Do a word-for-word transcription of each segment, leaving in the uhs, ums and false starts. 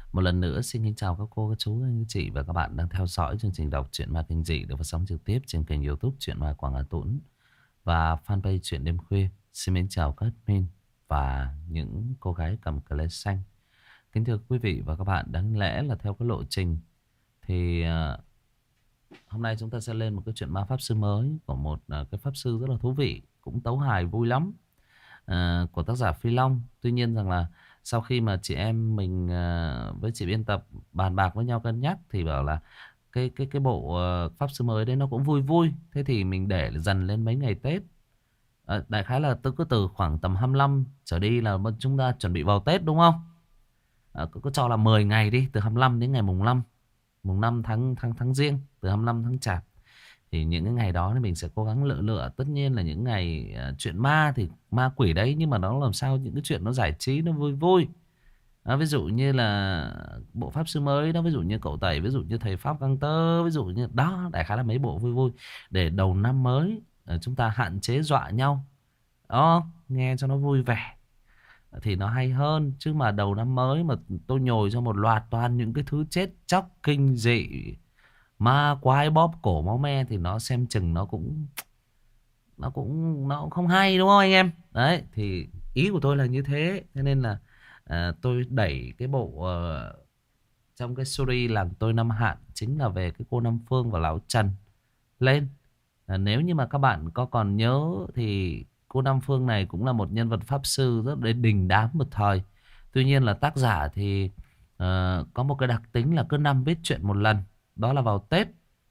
Một lần nữa xin kính chào các cô, các chú, anh chị và các bạn đang theo dõi chương trình đọc truyện ma kinh dị được phát sóng trực tiếp trên kênh YouTube Truyện Ma Quảng Hà Tũng và fanpage Truyện Đêm Khuya. Xin mến chào các admin và những cô gái cầm cờ lê xanh. Kính thưa quý vị và các bạn, đáng lẽ là theo cái lộ trình thì uh, hôm nay chúng ta sẽ lên một cái chuyện ma pháp sư mới của một uh, cái pháp sư rất là thú vị, cũng tấu hài vui lắm, uh, của tác giả Phi Long. Tuy nhiên rằng là sau khi mà chị em mình uh, với chị biên tập bàn bạc với nhau cân nhắc thì bảo là cái cái cái bộ uh, pháp sư mới đấy nó cũng vui vui, thế thì mình để dần lên mấy ngày Tết. Uh, đại khái là từ cứ từ khoảng tầm hai mươi lăm trở đi là chúng ta chuẩn bị vào Tết đúng không? Uh, cứ, cứ cho là mười ngày đi, từ hai mươi lăm đến ngày mùng năm, mùng năm tháng tháng tháng Giêng, từ hai mươi lăm tháng Chạp. Thì những cái ngày đó thì mình sẽ cố gắng lựa lựa. Tất nhiên là những ngày uh, chuyện ma thì ma quỷ đấy, nhưng mà nó làm sao những cái chuyện nó giải trí, nó vui vui. À, ví dụ như là bộ pháp sư mới đó, ví dụ như cậu Tẩy, ví dụ như thầy Pháp Găng Tơ, ví dụ như đó, đại khái là mấy bộ vui vui để đầu năm mới uh, chúng ta hạn chế dọa nhau đó, nghe cho nó vui vẻ thì nó hay hơn. Chứ mà đầu năm mới mà tôi nhồi cho một loạt toàn những cái thứ chết chóc kinh dị, ma quái bóp cổ máu me thì nó xem chừng nó cũng nó cũng nó cũng không hay, đúng không anh em? Đấy thì ý của tôi là như thế. Thế nên là à, tôi đẩy cái bộ ờ, trong cái series Làng Tôi Năm Hạn, chính là về cái cô Năm Phương và lão Trần lên. À, nếu như mà các bạn có còn nhớ thì cô Năm Phương này cũng là một nhân vật pháp sư rất là đình đám một thời. Tuy nhiên là tác giả thì ờ, có một cái đặc tính là cứ năm viết chuyện một lần, đó là vào Tết.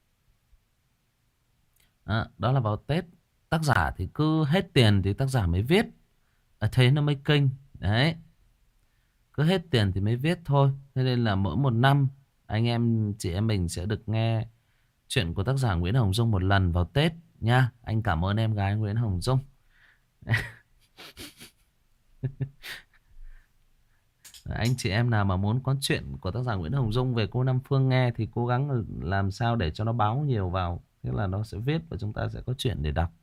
À, đó là vào Tết tác giả thì cứ hết tiền thì tác giả mới viết. À, thế nó mới kinh đấy, cứ hết tiền thì mới viết thôi. Thế nên là mỗi một năm anh em chị em mình sẽ được nghe chuyện của tác giả Nguyễn Hồng Dung một lần vào Tết nha. Anh cảm ơn em gái Nguyễn Hồng Dung. Anh chị em nào mà muốn có chuyện của tác giả Nguyễn Hồng Dung về cô Nam Phương nghe thì cố gắng làm sao để cho nó báo nhiều vào, thế là nó sẽ viết và chúng ta sẽ có chuyện để đọc.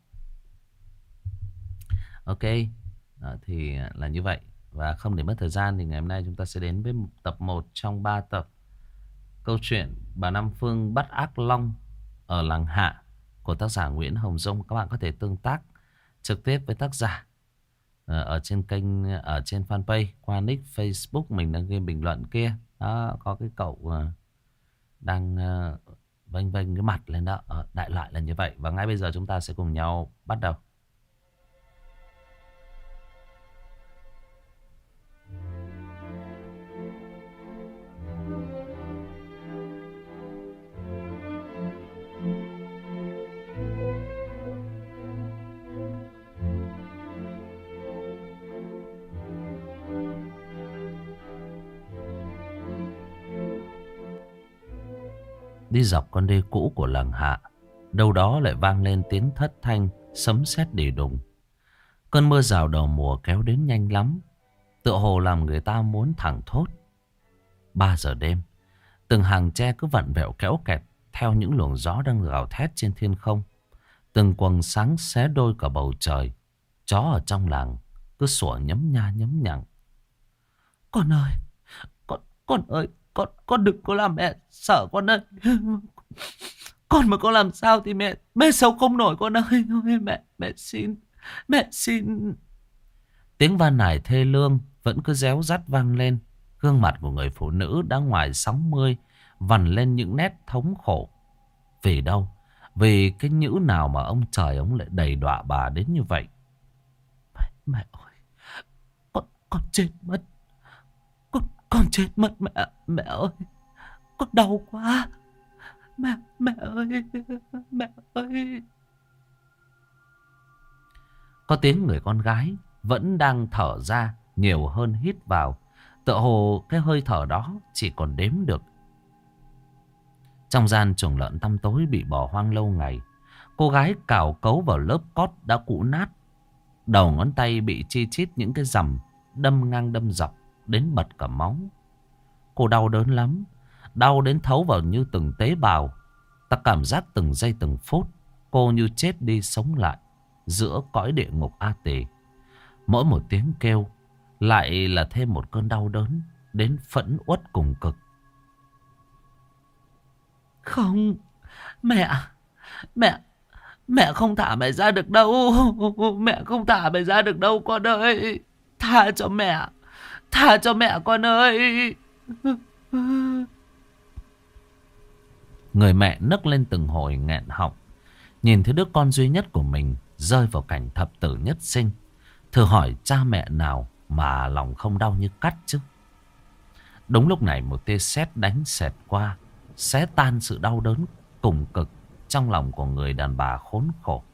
Ok. Đó, thì là như vậy. Và không để mất thời gian thì ngày hôm nay chúng ta sẽ đến với tập một trong ba tập câu chuyện Bà Nam Phương bắt ác long ở làng Hạ của tác giả Nguyễn Hồng Dung. Các bạn có thể tương tác trực tiếp với tác giả ờ, ở trên kênh, ở trên fanpage qua nick Facebook mình đang ghi bình luận kia. Đó, có cái cậu ờ, đang ờ, vênh vênh cái mặt lên đó. Ờ, đại loại là như vậy. Và ngay bây giờ chúng ta sẽ cùng nhau bắt đầu. Đi dọc con đê cũ của làng Hạ, đâu đó lại vang lên tiếng thất thanh sấm sét đì đùng. Cơn mưa rào đầu mùa kéo đến nhanh lắm, tựa hồ làm người ta muốn thẳng thốt. Ba giờ đêm, từng hàng tre cứ vặn vẹo kéo kẹt theo những luồng gió đang gào thét trên thiên không. Từng quầng sáng xé đôi cả bầu trời. Chó ở trong làng cứ sủa nhấm nha nhấm nhặng. Con ơi, con con ơi, con con đừng có làm mẹ sợ con ơi. Con mà có làm sao thì mẹ mẹ sống không nổi con ơi. Ôi, mẹ mẹ xin, mẹ xin. Tiếng van nài thê lương vẫn cứ réo rắt vang lên. Gương mặt của người phụ nữ đã ngoài sáu mươi vằn lên những nét thống khổ. Vì đâu? Vì cái nhữ nào mà ông trời ông lại đầy đọa bà đến như vậy? Mẹ, mẹ ơi, con con chết mất. Con con chết mất mẹ, mẹ ơi. Con đau quá. Mẹ, mẹ ơi, mẹ ơi. Có tiếng người con gái vẫn đang thở ra nhiều hơn hít vào. Tựa hồ cái hơi thở đó chỉ còn đếm được. Trong gian chuồng lợn tăm tối bị bỏ hoang lâu ngày, cô gái cào cấu vào lớp cót đã cũ nát. Đầu ngón tay bị chi chít những cái rằm đâm ngang đâm dọc đến bật cả máu. Cô đau đớn lắm, đau đến thấu vào như từng tế bào. Ta cảm giác từng giây từng phút cô như chết đi sống lại giữa cõi địa ngục A Tỳ. Mỗi một tiếng kêu lại là thêm một cơn đau đớn. đến phẫn uất cùng cực. Không, mẹ, mẹ, mẹ không thả mẹ ra được đâu. Mẹ không thả mẹ ra được đâu con ơi. Tha cho mẹ, tha cho mẹ con ơi. Người mẹ nấc lên từng hồi nghẹn họng. Nhìn thấy đứa con duy nhất của mình rơi vào cảnh thập tử nhất sinh, thử hỏi cha mẹ nào mà lòng không đau như cắt chứ. Đúng lúc này một tia sét đánh xẹt qua, xé tan sự đau đớn cùng cực trong lòng của người đàn bà khốn khổ.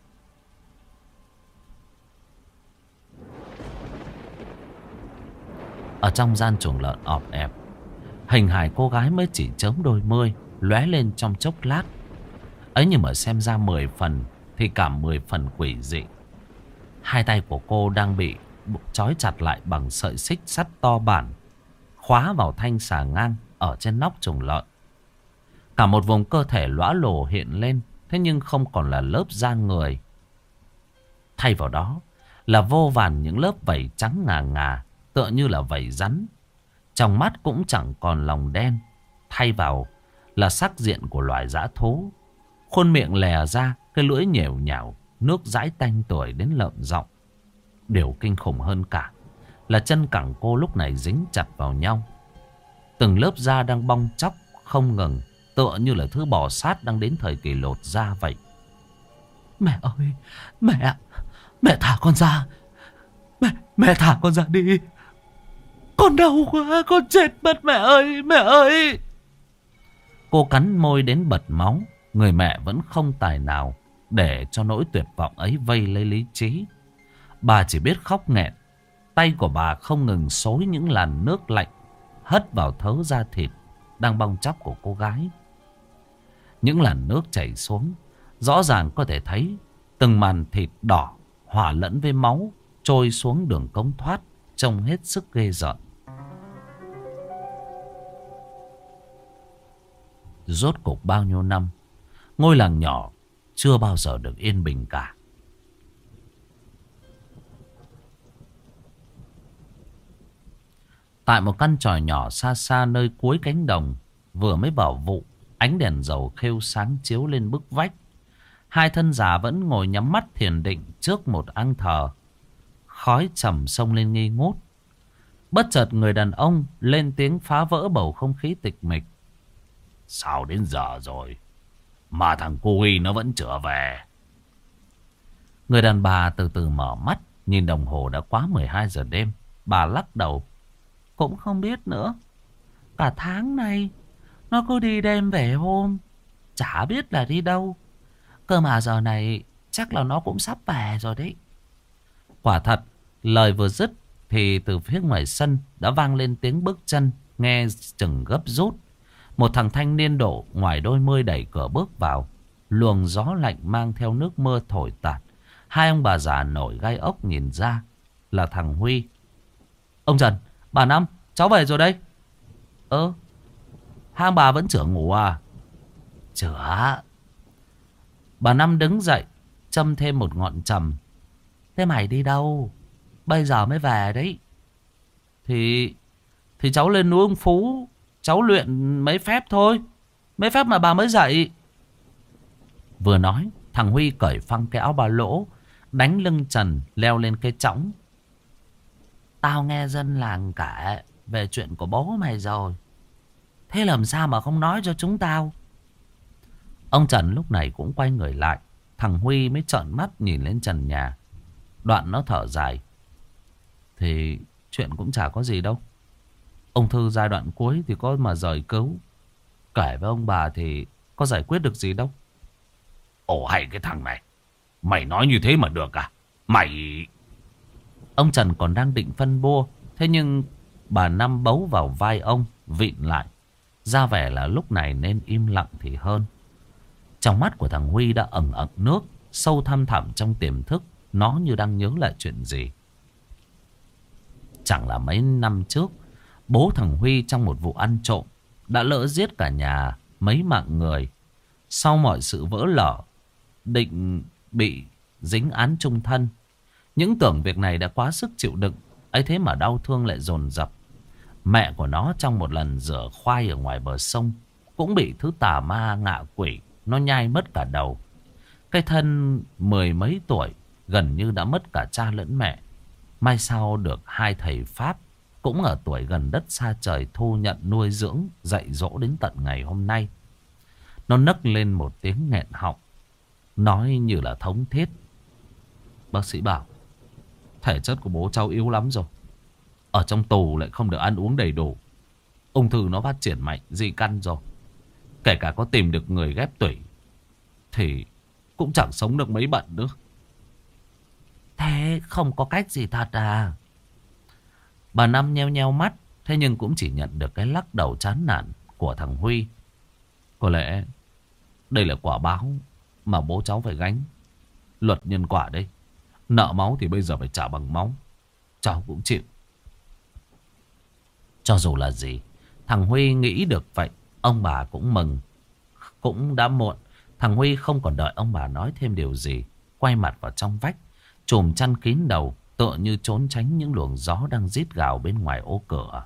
Ở trong gian chuồng lợn ọp ẹp, hình hài cô gái mới chỉ chớm đôi mươi lóe lên trong chốc lát. Ấy nhưng mà xem ra mười phần thì cả mười phần quỷ dị. Hai tay của cô đang bị trói chặt lại bằng sợi xích sắt to bản, khóa vào thanh xà ngang ở trên nóc chuồng lợn. Cả một vùng cơ thể lõa lồ hiện lên, thế nhưng không còn là lớp da người. Thay vào đó là vô vàn những lớp vảy trắng ngà ngà, tựa như là vảy rắn. Trong mắt cũng chẳng còn lòng đen, thay vào là sắc diện của loài dã thú. Khuôn miệng lè ra, cái lưỡi nhèo nhào, nước dãi tanh tuổi đến lợm giọng. Điều kinh khủng hơn cả là chân cẳng cô lúc này dính chặt vào nhau. Từng lớp da đang bong tróc không ngừng, tựa như là thứ bò sát đang đến thời kỳ lột da vậy. Mẹ ơi, mẹ, mẹ thả con ra. Mẹ, mẹ thả con ra đi. Con đau quá, con chết mất mẹ ơi, mẹ ơi. Cô cắn môi đến bật máu. Người mẹ vẫn không tài nào để cho nỗi tuyệt vọng ấy vây lấy lý trí. Bà chỉ biết khóc nghẹn. Tay của bà không ngừng xối những làn nước lạnh hất vào thớ da thịt đang bong tróc của cô gái. Những làn nước chảy xuống, rõ ràng có thể thấy từng màn thịt đỏ hòa lẫn với máu trôi xuống đường cống thoát, trông hết sức ghê rợn. Rốt cuộc bao nhiêu năm, ngôi làng nhỏ chưa bao giờ được yên bình cả. Tại một căn tròi nhỏ xa xa nơi cuối cánh đồng, vừa mới vào vụ, ánh đèn dầu khêu sáng chiếu lên bức vách. Hai thân già vẫn ngồi nhắm mắt thiền định trước một ang thờ. Khói trầm xông lên nghi ngút. Bất chợt người đàn ông lên tiếng phá vỡ bầu không khí tịch mịch. Sao đến giờ rồi mà thằng cô Huy nó vẫn chưa về? Người đàn bà từ từ mở mắt, nhìn đồng hồ đã quá mười hai giờ đêm. Bà lắc đầu. Cũng không biết nữa. Cả tháng nay nó cứ đi đêm về hôm, chả biết là đi đâu. Cơ mà giờ này chắc là nó cũng sắp về rồi đấy. Quả thật, lời vừa dứt thì từ phía ngoài sân đã vang lên tiếng bước chân nghe chừng gấp rút. Một thằng thanh niên độ ngoài đôi mươi đẩy cửa bước vào. Luồng gió lạnh mang theo nước mưa thổi tạt. Hai ông bà già nổi gai ốc nhìn ra là thằng Huy. Ông Trần, bà Năm, cháu về rồi đây. Ơ, hai ông bà vẫn chữa ngủ à? Chữa. Bà Năm đứng dậy, châm thêm một ngọn trầm. Thế mày đi đâu? Bây giờ mới về đấy. Thì Thì cháu lên núi ông Phú, cháu luyện mấy phép thôi. Mấy phép mà bà mới dạy. Vừa nói, thằng Huy cởi phăng cái áo ba lỗ, đánh lưng trần leo lên cây chõng. Tao nghe dân làng kể về chuyện của bố mày rồi. Thế làm sao mà không nói cho chúng tao? Ông Trần lúc này cũng quay người lại. Thằng Huy mới trợn mắt nhìn lên trần nhà. Đoạn nó thở dài. Thì chuyện cũng chả có gì đâu. Ông Thư giai đoạn cuối thì có mà rời cứu. Kể với ông bà thì có giải quyết được gì đâu. Ồ hay cái thằng này, mày nói như thế mà được à? Mày... Ông Trần còn đang định phân bua. Thế nhưng bà Năm bấu vào vai ông, vịn lại. Ra vẻ là lúc này nên im lặng thì hơn. Trong mắt của thằng Huy đã ẩn ẩn nước, sâu thăm thẳm trong tiềm thức. Nó như đang nhớ lại chuyện gì. Chẳng là mấy năm trước, bố thằng Huy trong một vụ ăn trộm đã lỡ giết cả nhà mấy mạng người. Sau mọi sự vỡ lở, định bị dính án chung thân. Những tưởng việc này đã quá sức chịu đựng, ấy thế mà đau thương lại dồn dập. Mẹ của nó trong một lần rửa khoai ở ngoài bờ sông cũng bị thứ tà ma ngạ quỷ nó nhai mất cả đầu. Cái thân mười mấy tuổi gần như đã mất cả cha lẫn mẹ. May sau được hai thầy Pháp cũng ở tuổi gần đất xa trời thu nhận nuôi dưỡng, dạy dỗ đến tận ngày hôm nay. Nó nấc lên một tiếng nghẹn họng, nói như là thống thiết. Bác sĩ bảo thể chất của bố cháu yếu lắm rồi. Ở trong tù lại không được ăn uống đầy đủ. Ung thư nó phát triển mạnh, di căn rồi. Kể cả có tìm được người ghép tủy thì cũng chẳng sống được mấy bận nữa. Thế không có cách gì thật à? Bà Năm nheo nheo mắt. Thế nhưng cũng chỉ nhận được cái lắc đầu chán nản của thằng Huy. Có lẽ đây là quả báo mà bố cháu phải gánh. Luật nhân quả đây. Nợ máu thì bây giờ phải trả bằng máu. Cháu cũng chịu. Cho dù là gì, thằng Huy nghĩ được vậy, ông bà cũng mừng. Cũng đã muộn. Thằng Huy không còn đợi ông bà nói thêm điều gì, quay mặt vào trong vách, chùm chăn kín đầu, tựa như trốn tránh những luồng gió đang rít gào bên ngoài ô cửa.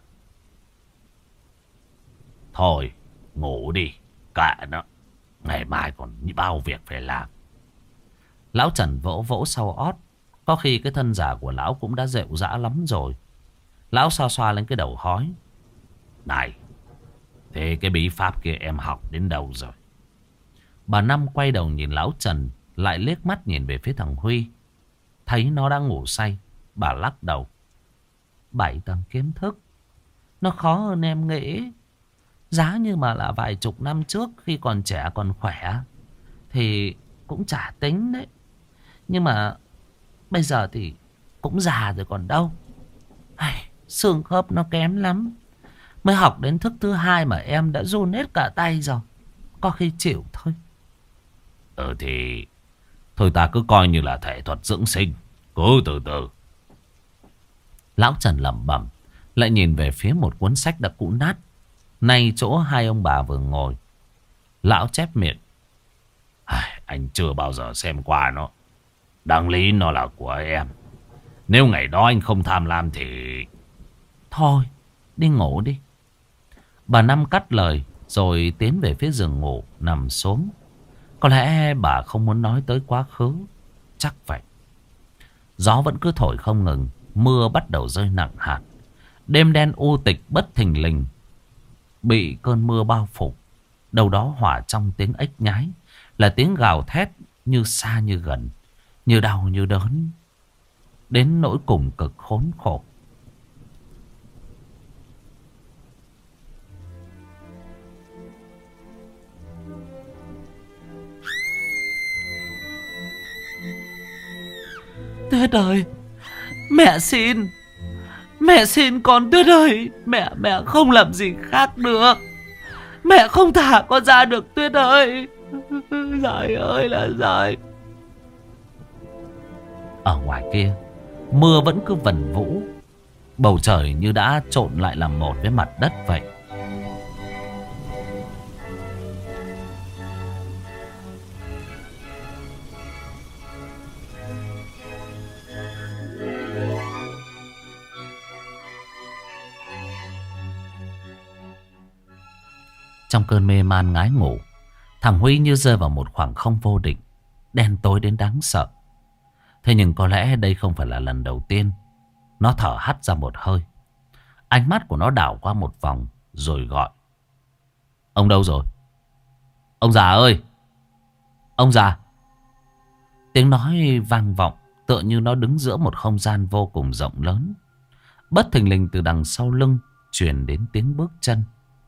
Thôi, ngủ đi, kệ nó. Ngày mai còn bao việc phải làm. Lão Trần vỗ vỗ sau ót. Có khi cái thân giả của lão cũng đã rệu rã lắm rồi. Lão xoa xoa lên cái đầu hói. Này, thế cái bí pháp kia em học đến đâu rồi? Bà Năm quay đầu nhìn lão Trần, lại liếc mắt nhìn về phía thằng Huy. Thấy nó đang ngủ say, bà lắc đầu. Bảy tầng kiến thức, nó khó hơn em nghĩ. Giá như mà là vài chục năm trước khi còn trẻ còn khỏe thì cũng chả tính đấy. Nhưng mà bây giờ thì cũng già rồi còn đâu. Ai, xương khớp nó kém lắm. Mới học đến thức thứ hai mà em đã run hết cả tay rồi. Có khi chịu thôi. Ừ thì thôi ta cứ coi như là thể thuật dưỡng sinh. Cứ từ từ. Lão Trần lẩm bẩm, lại nhìn về phía một cuốn sách đã cũ nát, nay chỗ hai ông bà vừa ngồi. Lão chép miệng. Anh chưa bao giờ xem qua nó. Đáng lý nó là của em. Nếu ngày đó anh không tham lam thì... Thôi, đi ngủ đi. Bà Năm cắt lời rồi tiến về phía giường ngủ, nằm xuống. Có lẽ bà không muốn nói tới quá khứ. Chắc vậy. Gió vẫn cứ thổi không ngừng. Mưa bắt đầu rơi nặng hạt. Đêm đen u tịch bất thình lình bị cơn mưa bao phủ. Đâu đó hòa trong tiếng ếch nhái là tiếng gào thét như xa như gần, như đau như đớn, đến nỗi cùng cực khốn khổ. Tuyết ơi, mẹ xin, mẹ xin con Tuyết ơi, mẹ mẹ không làm gì khác được, mẹ không thả con ra được Tuyết ơi. Giời ơi là giời. Ở ngoài kia, mưa vẫn cứ vần vũ, bầu trời như đã trộn lại làm một với mặt đất vậy. Trong cơn mê man ngái ngủ, thằng Huy như rơi vào một khoảng không vô định, đen tối đến đáng sợ. Thế nhưng có lẽ đây không phải là lần đầu tiên. Nó thở hắt ra một hơi. Ánh mắt của nó đảo qua một vòng rồi gọi. Ông đâu rồi? Ông già ơi! Ông già! Tiếng nói vang vọng, tựa như nó đứng giữa một không gian vô cùng rộng lớn. Bất thình lình từ đằng sau lưng truyền đến tiếng bước chân.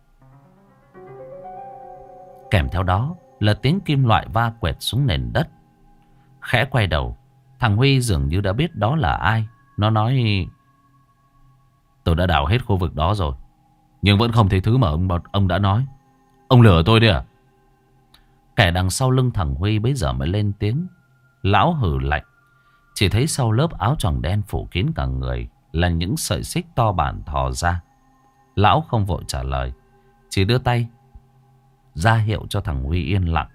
Kèm theo đó là tiếng kim loại va quẹt xuống nền đất. Khẽ quay đầu, thằng Huy dường như đã biết đó là ai. Nó nói: Tôi đã đào hết khu vực đó rồi, nhưng vẫn không thấy thứ mà ông, ông đã nói. Ông lừa tôi đấy à? Kẻ đằng sau lưng thằng Huy bấy giờ mới lên tiếng. Lão hừ lạnh. Chỉ thấy sau lớp áo choàng đen phủ kín cả người là những sợi xích to bản thò ra. Lão không vội trả lời, chỉ đưa tay ra hiệu cho thằng Huy yên lặng.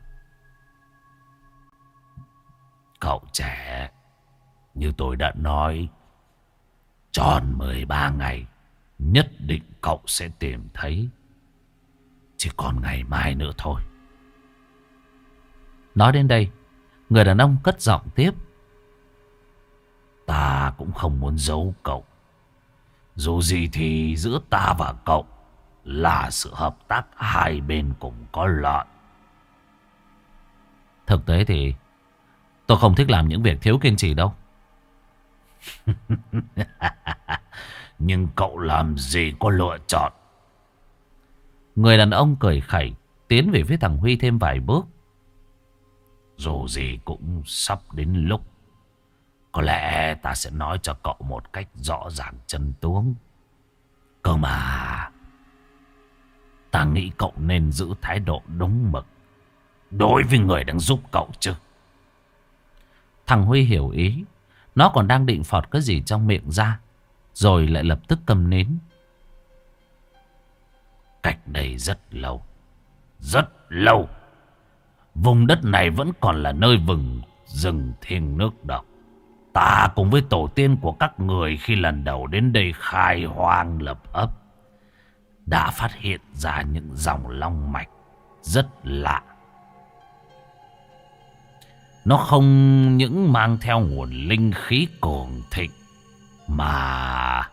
Cậu trẻ, như tôi đã nói, tròn mười ba ngày Nhất định cậu sẽ tìm thấy. Chỉ còn ngày mai nữa thôi. Nói đến đây, người đàn ông cất giọng tiếp. Ta cũng không muốn giấu cậu. Dù gì thì giữa ta và cậu là sự hợp tác hai bên cùng có lợi. Thực tế thì tôi không thích làm những việc thiếu kiên trì đâu. Nhưng cậu làm gì có lựa chọn. Người đàn ông cười khẩy, tiến về phía thằng Huy thêm vài bước. Dù gì cũng sắp đến lúc. Có lẽ ta sẽ nói cho cậu một cách rõ ràng chân tướng. Cơ mà ta nghĩ cậu nên giữ thái độ đúng mực đối với người đang giúp cậu chứ. Thằng Huy hiểu ý. Nó còn đang định phọt cái gì trong miệng ra, rồi lại lập tức câm nín. Cách đây rất lâu, rất lâu, vùng đất này vẫn còn là nơi vừng rừng thiêng nước độc. Ta cùng với tổ tiên của các người khi lần đầu đến đây khai hoang lập ấp đã phát hiện ra những dòng long mạch rất lạ. Nó không những mang theo nguồn linh khí cường thịnh mà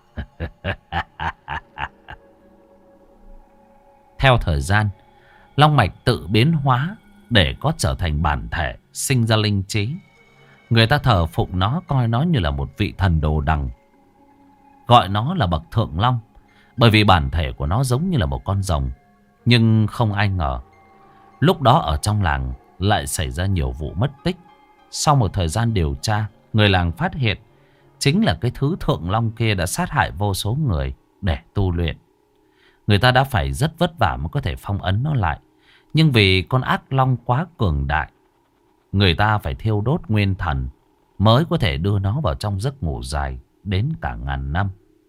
theo thời gian, long mạch tự biến hóa để có trở thành bản thể, sinh ra linh trí. Người ta thờ phụng nó, coi nó như là một vị thần đồ đằng, gọi nó là bậc thượng long, bởi vì bản thể của nó giống như là một con rồng. Nhưng không ai ngờ, lúc đó ở trong làng lại xảy ra nhiều vụ mất tích. Sau một thời gian điều tra, người làng phát hiện chính là cái thứ thượng long kia đã sát hại vô số người để tu luyện. Người ta đã phải rất vất vả mới có thể phong ấn nó lại. Nhưng vì con ác long quá cường đại, người ta phải thiêu đốt nguyên thần mới có thể đưa nó vào trong giấc ngủ dài đến cả ngàn năm.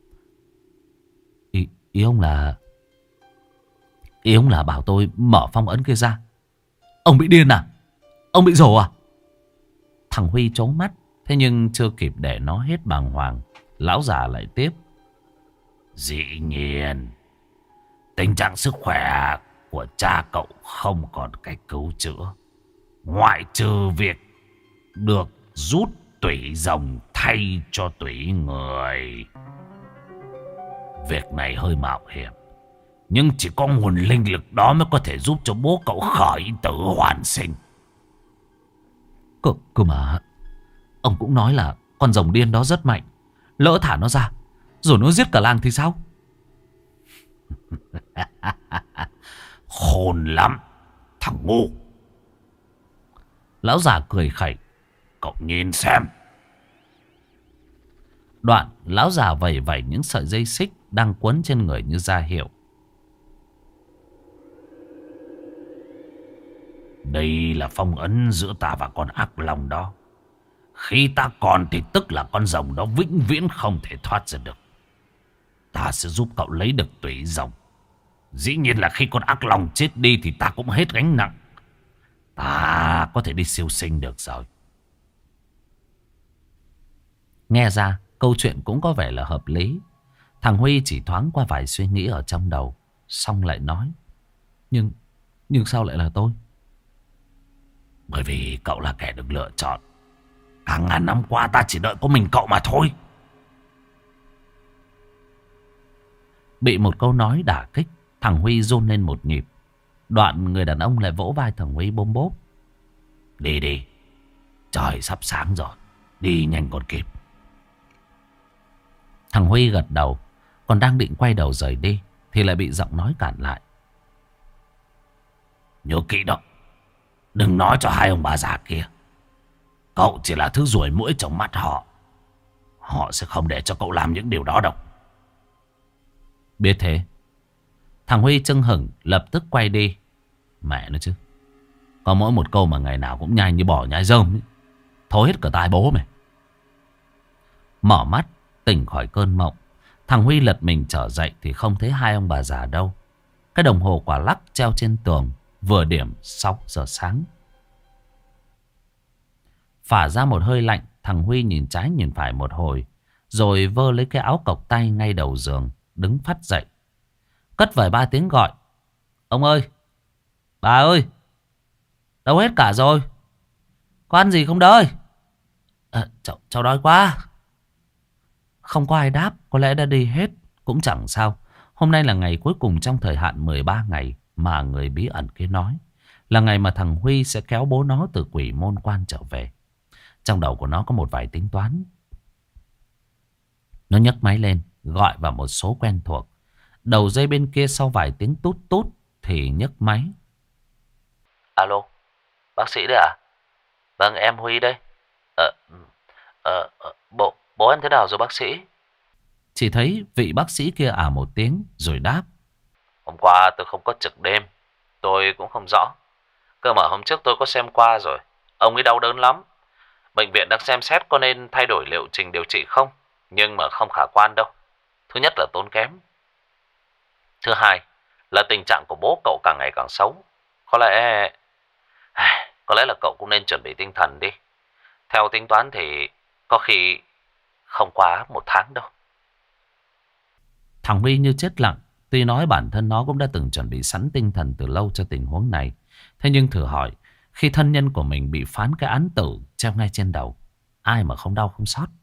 Ý, ý ông là... Ý ông là bảo tôi mở phong ấn kia ra. Ông bị điên à? Ông bị rồ à? Thằng Huy trố mắt. Thế nhưng chưa kịp để nó hết bàng hoàng, lão già lại tiếp. Dĩ nhiên, tình trạng sức khỏe của cha cậu không còn cách cứu chữa, ngoại trừ việc được rút tủy rồng thay cho tủy người. Việc này hơi mạo hiểm, nhưng chỉ có nguồn linh lực đó mới có thể giúp cho bố cậu khởi tử hoàn sinh. Cơ, cơ mà ông cũng nói là con rồng điên đó rất mạnh. Lỡ thả nó ra rồi nó giết cả làng thì sao? Khôn lắm thằng ngu. Lão già cười khẩy. Cậu nhìn xem. Đoạn lão già vẩy vẩy những sợi dây xích đang quấn trên người như ra hiệu. Đây là phong ấn giữa ta và con ác long đó. Khi ta còn thì tức là con rồng đó vĩnh viễn không thể thoát ra được. Ta sẽ giúp cậu lấy được tủy rồng. Dĩ nhiên là khi con ác long chết đi thì ta cũng hết gánh nặng. Ta có thể đi siêu sinh được rồi. Nghe ra câu chuyện cũng có vẻ là hợp lý. Thằng Huy chỉ thoáng qua vài suy nghĩ ở trong đầu, xong lại nói. Nhưng, nhưng sao lại là tôi? Bởi vì cậu là kẻ được lựa chọn. Cả ngàn năm qua ta chỉ đợi có mình cậu mà thôi. Bị một câu nói đả kích, thằng Huy run lên một nhịp. Đoạn người đàn ông lại vỗ vai thằng Huy bôm bốp. Đi đi, trời sắp sáng rồi, đi nhanh còn kịp. Thằng Huy gật đầu, còn đang định quay đầu rời đi thì lại bị giọng nói cản lại. Nhớ kỹ đó, đừng nói cho hai ông bà già kia. Cậu chỉ là thứ ruồi muỗi trong mắt họ. Họ sẽ không để cho cậu làm những điều đó đâu. Biết thế, thằng Huy chưng hửng lập tức quay đi. Mẹ nó chứ, có mỗi một câu mà ngày nào cũng nhai như bò nhai rơm ấy. Thối hết cả tai bố mày. Mở mắt tỉnh khỏi cơn mộng, thằng Huy lật mình trở dậy thì không thấy hai ông bà già đâu. Cái đồng hồ quả lắc treo trên tường vừa điểm sáu giờ sáng. Phả ra một hơi lạnh, thằng Huy nhìn trái nhìn phải một hồi, rồi vơ lấy cái áo cộc tay ngay đầu giường, đứng phắt dậy, cất vài ba tiếng gọi. Ông ơi, bà ơi, đâu hết cả rồi, có ăn gì không đơi? À, cháu, cháu đói quá. Không có ai đáp, có lẽ đã đi hết. Cũng chẳng sao. Hôm nay là ngày cuối cùng trong thời hạn mười ba ngày mà người bí ẩn kia nói. Là ngày mà thằng Huy sẽ kéo bố nó từ quỷ môn quan trở về. Trong đầu của nó có một vài tính toán. Nó nhấc máy lên, gọi vào một số quen thuộc. Đầu dây bên kia sau vài tiếng tút tút thì nhấc máy. Alo, bác sĩ đấy à? Vâng, em Huy đây. Ờ, ờ, ờ, bộ, bố em thế nào rồi bác sĩ? Chỉ thấy vị bác sĩ kia à một tiếng rồi đáp. Hôm qua tôi không có trực đêm, tôi cũng không rõ. Cơ mà hôm trước tôi có xem qua rồi, ông ấy đau đớn lắm. Bệnh viện đang xem xét có nên thay đổi liệu trình điều trị không, nhưng mà không khả quan đâu. Thứ nhất là tốn kém. Thứ hai là tình trạng của bố cậu càng ngày càng xấu. Có lẽ Có lẽ là cậu cũng nên chuẩn bị tinh thần đi. Theo tính toán thì có khi không quá một tháng đâu. Thằng Huy như chết lặng. Tuy nói bản thân nó cũng đã từng chuẩn bị sẵn tinh thần từ lâu cho tình huống này. Thế nhưng thử hỏi, khi thân nhân của mình bị phán cái án tử treo ngay trên đầu, ai mà không đau không xót?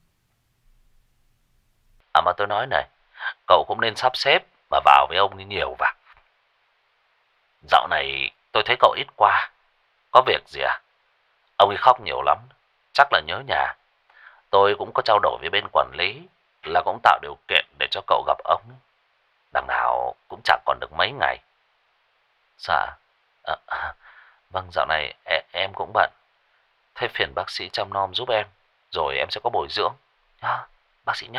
À mà tôi nói này, cậu cũng nên sắp xếp mà vào với ông đi nhiều vào. Dạo này tôi thấy cậu ít qua. Có việc gì à? Ông ấy khóc nhiều lắm, chắc là nhớ nhà. Tôi cũng có trao đổi với bên quản lý, là cũng tạo điều kiện để cho cậu gặp ông. Đằng nào cũng chẳng còn được mấy ngày. Dạ. À, à, vâng, dạo này em, em cũng bận. Thế phiền bác sĩ chăm nom giúp em, rồi em sẽ có bồi dưỡng nhá, bác sĩ nhá.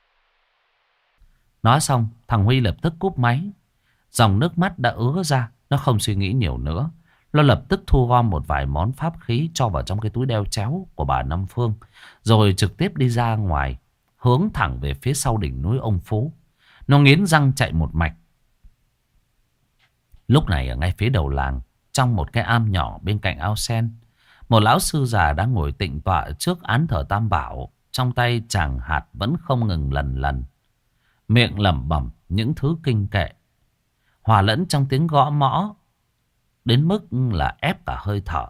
Nói xong, thằng Huy lập tức cúp máy. Dòng nước mắt đã ứa ra. Nó không suy nghĩ nhiều nữa. Nó lập tức thu gom một vài món pháp khí cho vào trong cái túi đeo chéo của bà Năm Phương, rồi trực tiếp đi ra ngoài, hướng thẳng về phía sau đỉnh núi ông Phú. Nó nghiến răng chạy một mạch. Lúc này ở ngay phía đầu làng, trong một cái am nhỏ bên cạnh ao sen, một lão sư già đang ngồi tịnh tọa trước án thờ Tam Bảo. Trong tay chàng hạt vẫn không ngừng lần lần, miệng lẩm bẩm những thứ kinh kệ, hòa lẫn trong tiếng gõ mõ, đến mức là ép cả hơi thở.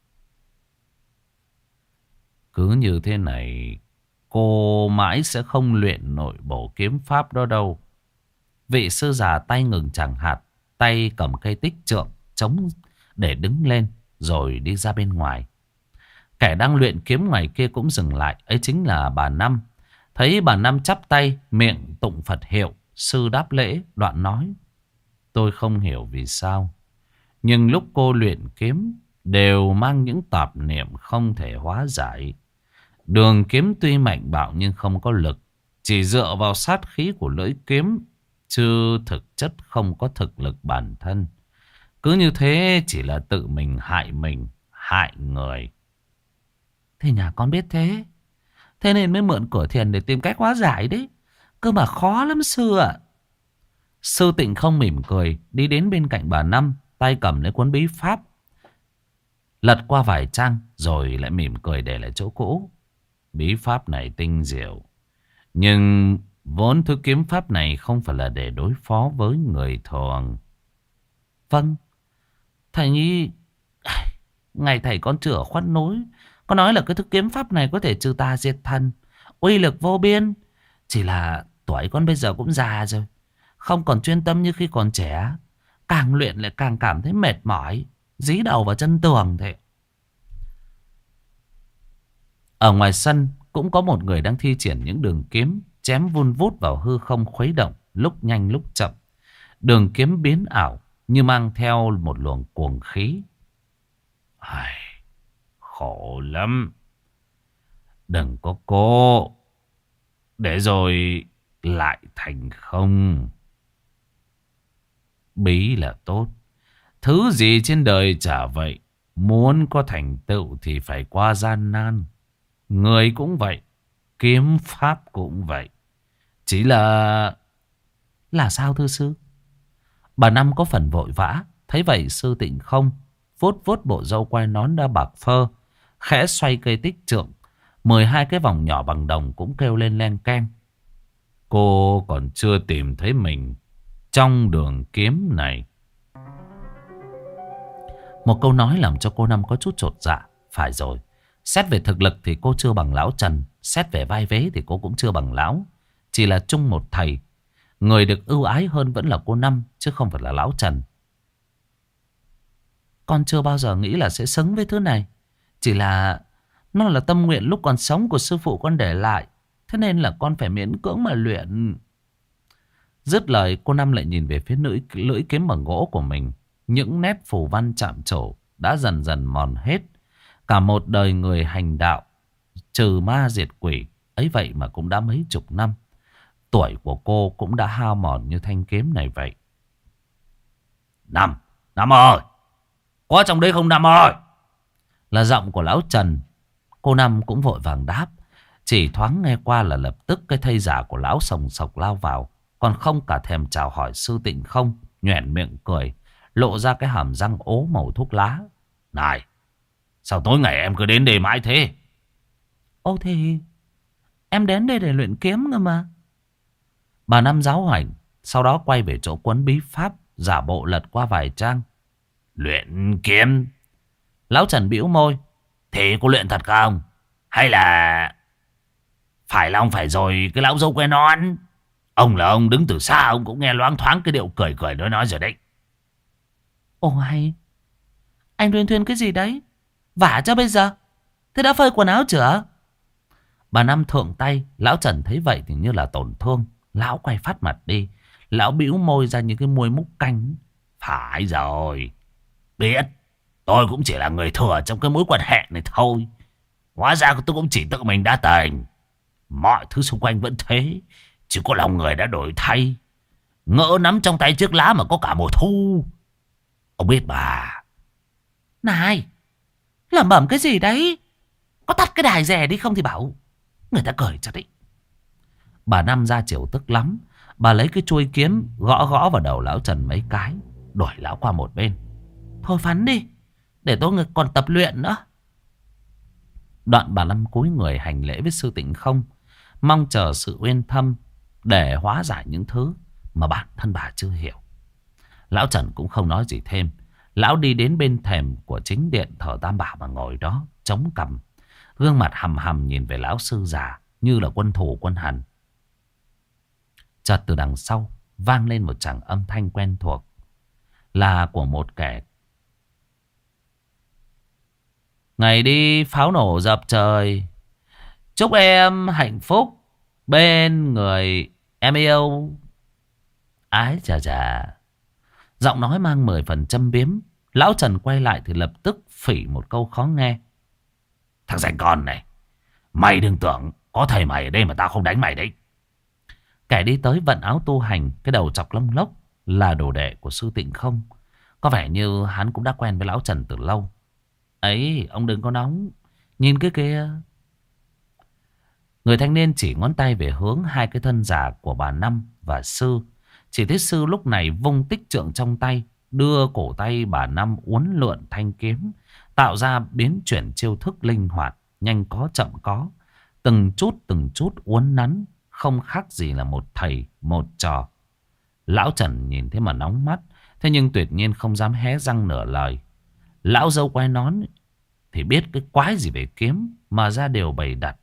Cứ như thế này, cô mãi sẽ không luyện nổi bộ kiếm pháp đó đâu. Vị sư già tay ngừng chàng hạt, tay cầm cây tích trượng chống để đứng lên, rồi đi ra bên ngoài. Kẻ đang luyện kiếm ngoài kia cũng dừng lại. Ấy chính là bà Năm. Thấy bà Năm chắp tay, miệng tụng Phật hiệu, sư đáp lễ, đoạn nói. Tôi không hiểu vì sao, nhưng lúc cô luyện kiếm đều mang những tạp niệm không thể hóa giải. Đường kiếm tuy mạnh bạo nhưng không có lực, chỉ dựa vào sát khí của lưỡi kiếm, chứ thực chất không có thực lực bản thân. Cứ như thế chỉ là tự mình hại mình, hại người. Thì nhà con biết thế, thế nên mới mượn cửa thiền để tìm cách hóa giải đấy. Cơ mà khó lắm sư ạ. Sư Tịnh không mỉm cười, đi đến bên cạnh bà Năm, tay cầm lấy cuốn bí pháp, lật qua vài trang rồi lại mỉm cười để lại chỗ cũ. Bí pháp này tinh diệu, nhưng vốn thứ kiếm pháp này không phải là để đối phó với người thường. Vâng, thầy Nhi, ngày thầy con chưa ở khoát núi, có nói là cái thứ kiếm pháp này có thể trừ tà diệt thần, uy lực vô biên. Chỉ là tuổi con bây giờ cũng già rồi, không còn chuyên tâm như khi còn trẻ. Càng luyện lại càng cảm thấy mệt mỏi, dí đầu vào chân tường thế. Ở ngoài sân cũng có một người đang thi triển những đường kiếm, chém vun vút vào hư không khuấy động, lúc nhanh lúc chậm. Đường kiếm biến ảo như mang theo một luồng cuồng khí. Ai, khổ lắm. Đừng có cố, để rồi lại thành không. Bí là tốt, thứ gì trên đời chả vậy. Muốn có thành tựu thì phải qua gian nan. Người cũng vậy, kiếm pháp cũng vậy. Chỉ là... Là sao thưa sư? Bà Năm có phần vội vã. Thấy vậy sư Tịnh không vuốt vuốt bộ râu quai nón đã bạc phơ, khẽ xoay cây tích trượng. Mười hai cái vòng nhỏ bằng đồng cũng kêu lên len keng. Cô còn chưa tìm thấy mình trong đường kiếm này. Một câu nói làm cho cô Năm có chút chột dạ. Phải rồi, xét về thực lực thì cô chưa bằng lão Trần, xét về vai vế thì cô cũng chưa bằng lão. Chỉ là chung một thầy. Người được ưu ái hơn vẫn là cô Năm, chứ không phải là lão Trần. Con chưa bao giờ nghĩ là sẽ xứng với thứ này. Chỉ là nó là tâm nguyện lúc còn sống của sư phụ con để lại. Thế nên là con phải miễn cưỡng mà luyện. Dứt lời, cô Năm lại nhìn về phía lưỡi, lưỡi kiếm bằng gỗ của mình. Những nét phù văn chạm trổ đã dần dần mòn hết. Cả một đời người hành đạo, trừ ma diệt quỷ, ấy vậy mà cũng đã mấy chục năm. Tuổi của cô cũng đã hao mòn như thanh kiếm này vậy. Năm, Năm ơi! Có trong đây không Năm ơi? Là giọng của lão Trần. Cô Năm cũng vội vàng đáp. Chỉ thoáng nghe qua là lập tức cái thây giả của lão sồng sộc lao vào. Còn không cả thèm chào hỏi sư Tịnh Không. Nhoẻn miệng cười, lộ ra cái hàm răng ố màu thuốc lá. Này, sao tối ngày em cứ đến đây mãi thế? Ô thì em đến đây để luyện kiếm cơ mà. Bà Năm giáo hoảnh, sau đó quay về chỗ cuốn bí pháp, giả bộ lật qua vài trang. Luyện kiếm? Lão Trần bĩu môi. Thì có luyện thật không? Hay là phải lòng phải rồi cái lão dâu que non? Ông là ông đứng từ xa ông cũng nghe loáng thoáng cái điệu cười cười nói nói rồi đấy. Ồ hay, anh thuyên thuyên cái gì đấy? Vả cho bây giờ. Thế đã phơi quần áo chưa? Bà Năm thượng tay. Lão Trần thấy vậy thì như là tổn thương. Lão quay phát mặt đi. Lão bĩu môi ra những cái môi múc canh. Phải rồi, biết. Tôi cũng chỉ là người thừa trong cái mối quan hệ này thôi. Hóa ra tôi cũng chỉ tự mình đã tình. Mọi thứ xung quanh vẫn thế. Chỉ có lòng người đã đổi thay. Ngỡ nắm trong tay chiếc lá mà có cả mùa thu. Ông biết bà. Này, lẩm bẩm cái gì đấy? Có tắt cái đài rè đi không thì bảo người ta cười cho đấy. Bà Năm ra chiều tức lắm. Bà lấy cái chuôi kiếm gõ gõ vào đầu lão Trần mấy cái, đuổi lão qua một bên. Thôi phắn đi, để tôi còn tập luyện nữa. Đoạn bà Năm cúi người hành lễ với sư Tịnh Không, mong chờ sự uyên thâm để hóa giải những thứ mà bản thân bà chưa hiểu. Lão Trần cũng không nói gì thêm. Lão đi đến bên thềm của chính điện thờ Tam Bảo mà ngồi đó chống cằm, gương mặt hầm hầm nhìn về lão sư già như là quân thù quân hằn. Chợt từ đằng sau vang lên một tràng âm thanh quen thuộc, là của một kẻ. Ngày đi pháo nổ dập trời, chúc em hạnh phúc bên người em yêu. Ái chà chà. Giọng nói mang mười phần châm biếm. Lão Trần quay lại thì lập tức phỉ một câu khó nghe. Thằng rảnh con này, mày đừng tưởng có thầy mày ở đây mà tao không đánh mày đấy. Kẻ đi tới vận áo tu hành, cái đầu chọc lông lốc, là đồ đệ của sư Tịnh Không. Có vẻ như hắn cũng đã quen với lão Trần từ lâu. Ấy, ông đừng có nóng, nhìn cái kia. Người thanh niên chỉ ngón tay về hướng hai cái thân giả của bà Năm và sư. Chỉ thấy sư lúc này vung tích trượng trong tay, đưa cổ tay bà Năm uốn lượn thanh kiếm, tạo ra biến chuyển chiêu thức linh hoạt, nhanh có chậm có, từng chút từng chút uốn nắn, không khác gì là một thầy một trò. Lão Trần nhìn thế mà nóng mắt, thế nhưng tuyệt nhiên không dám hé răng nửa lời. Lão dâu quay nón thì biết cái quái gì về kiếm mà ra đều bày đặt.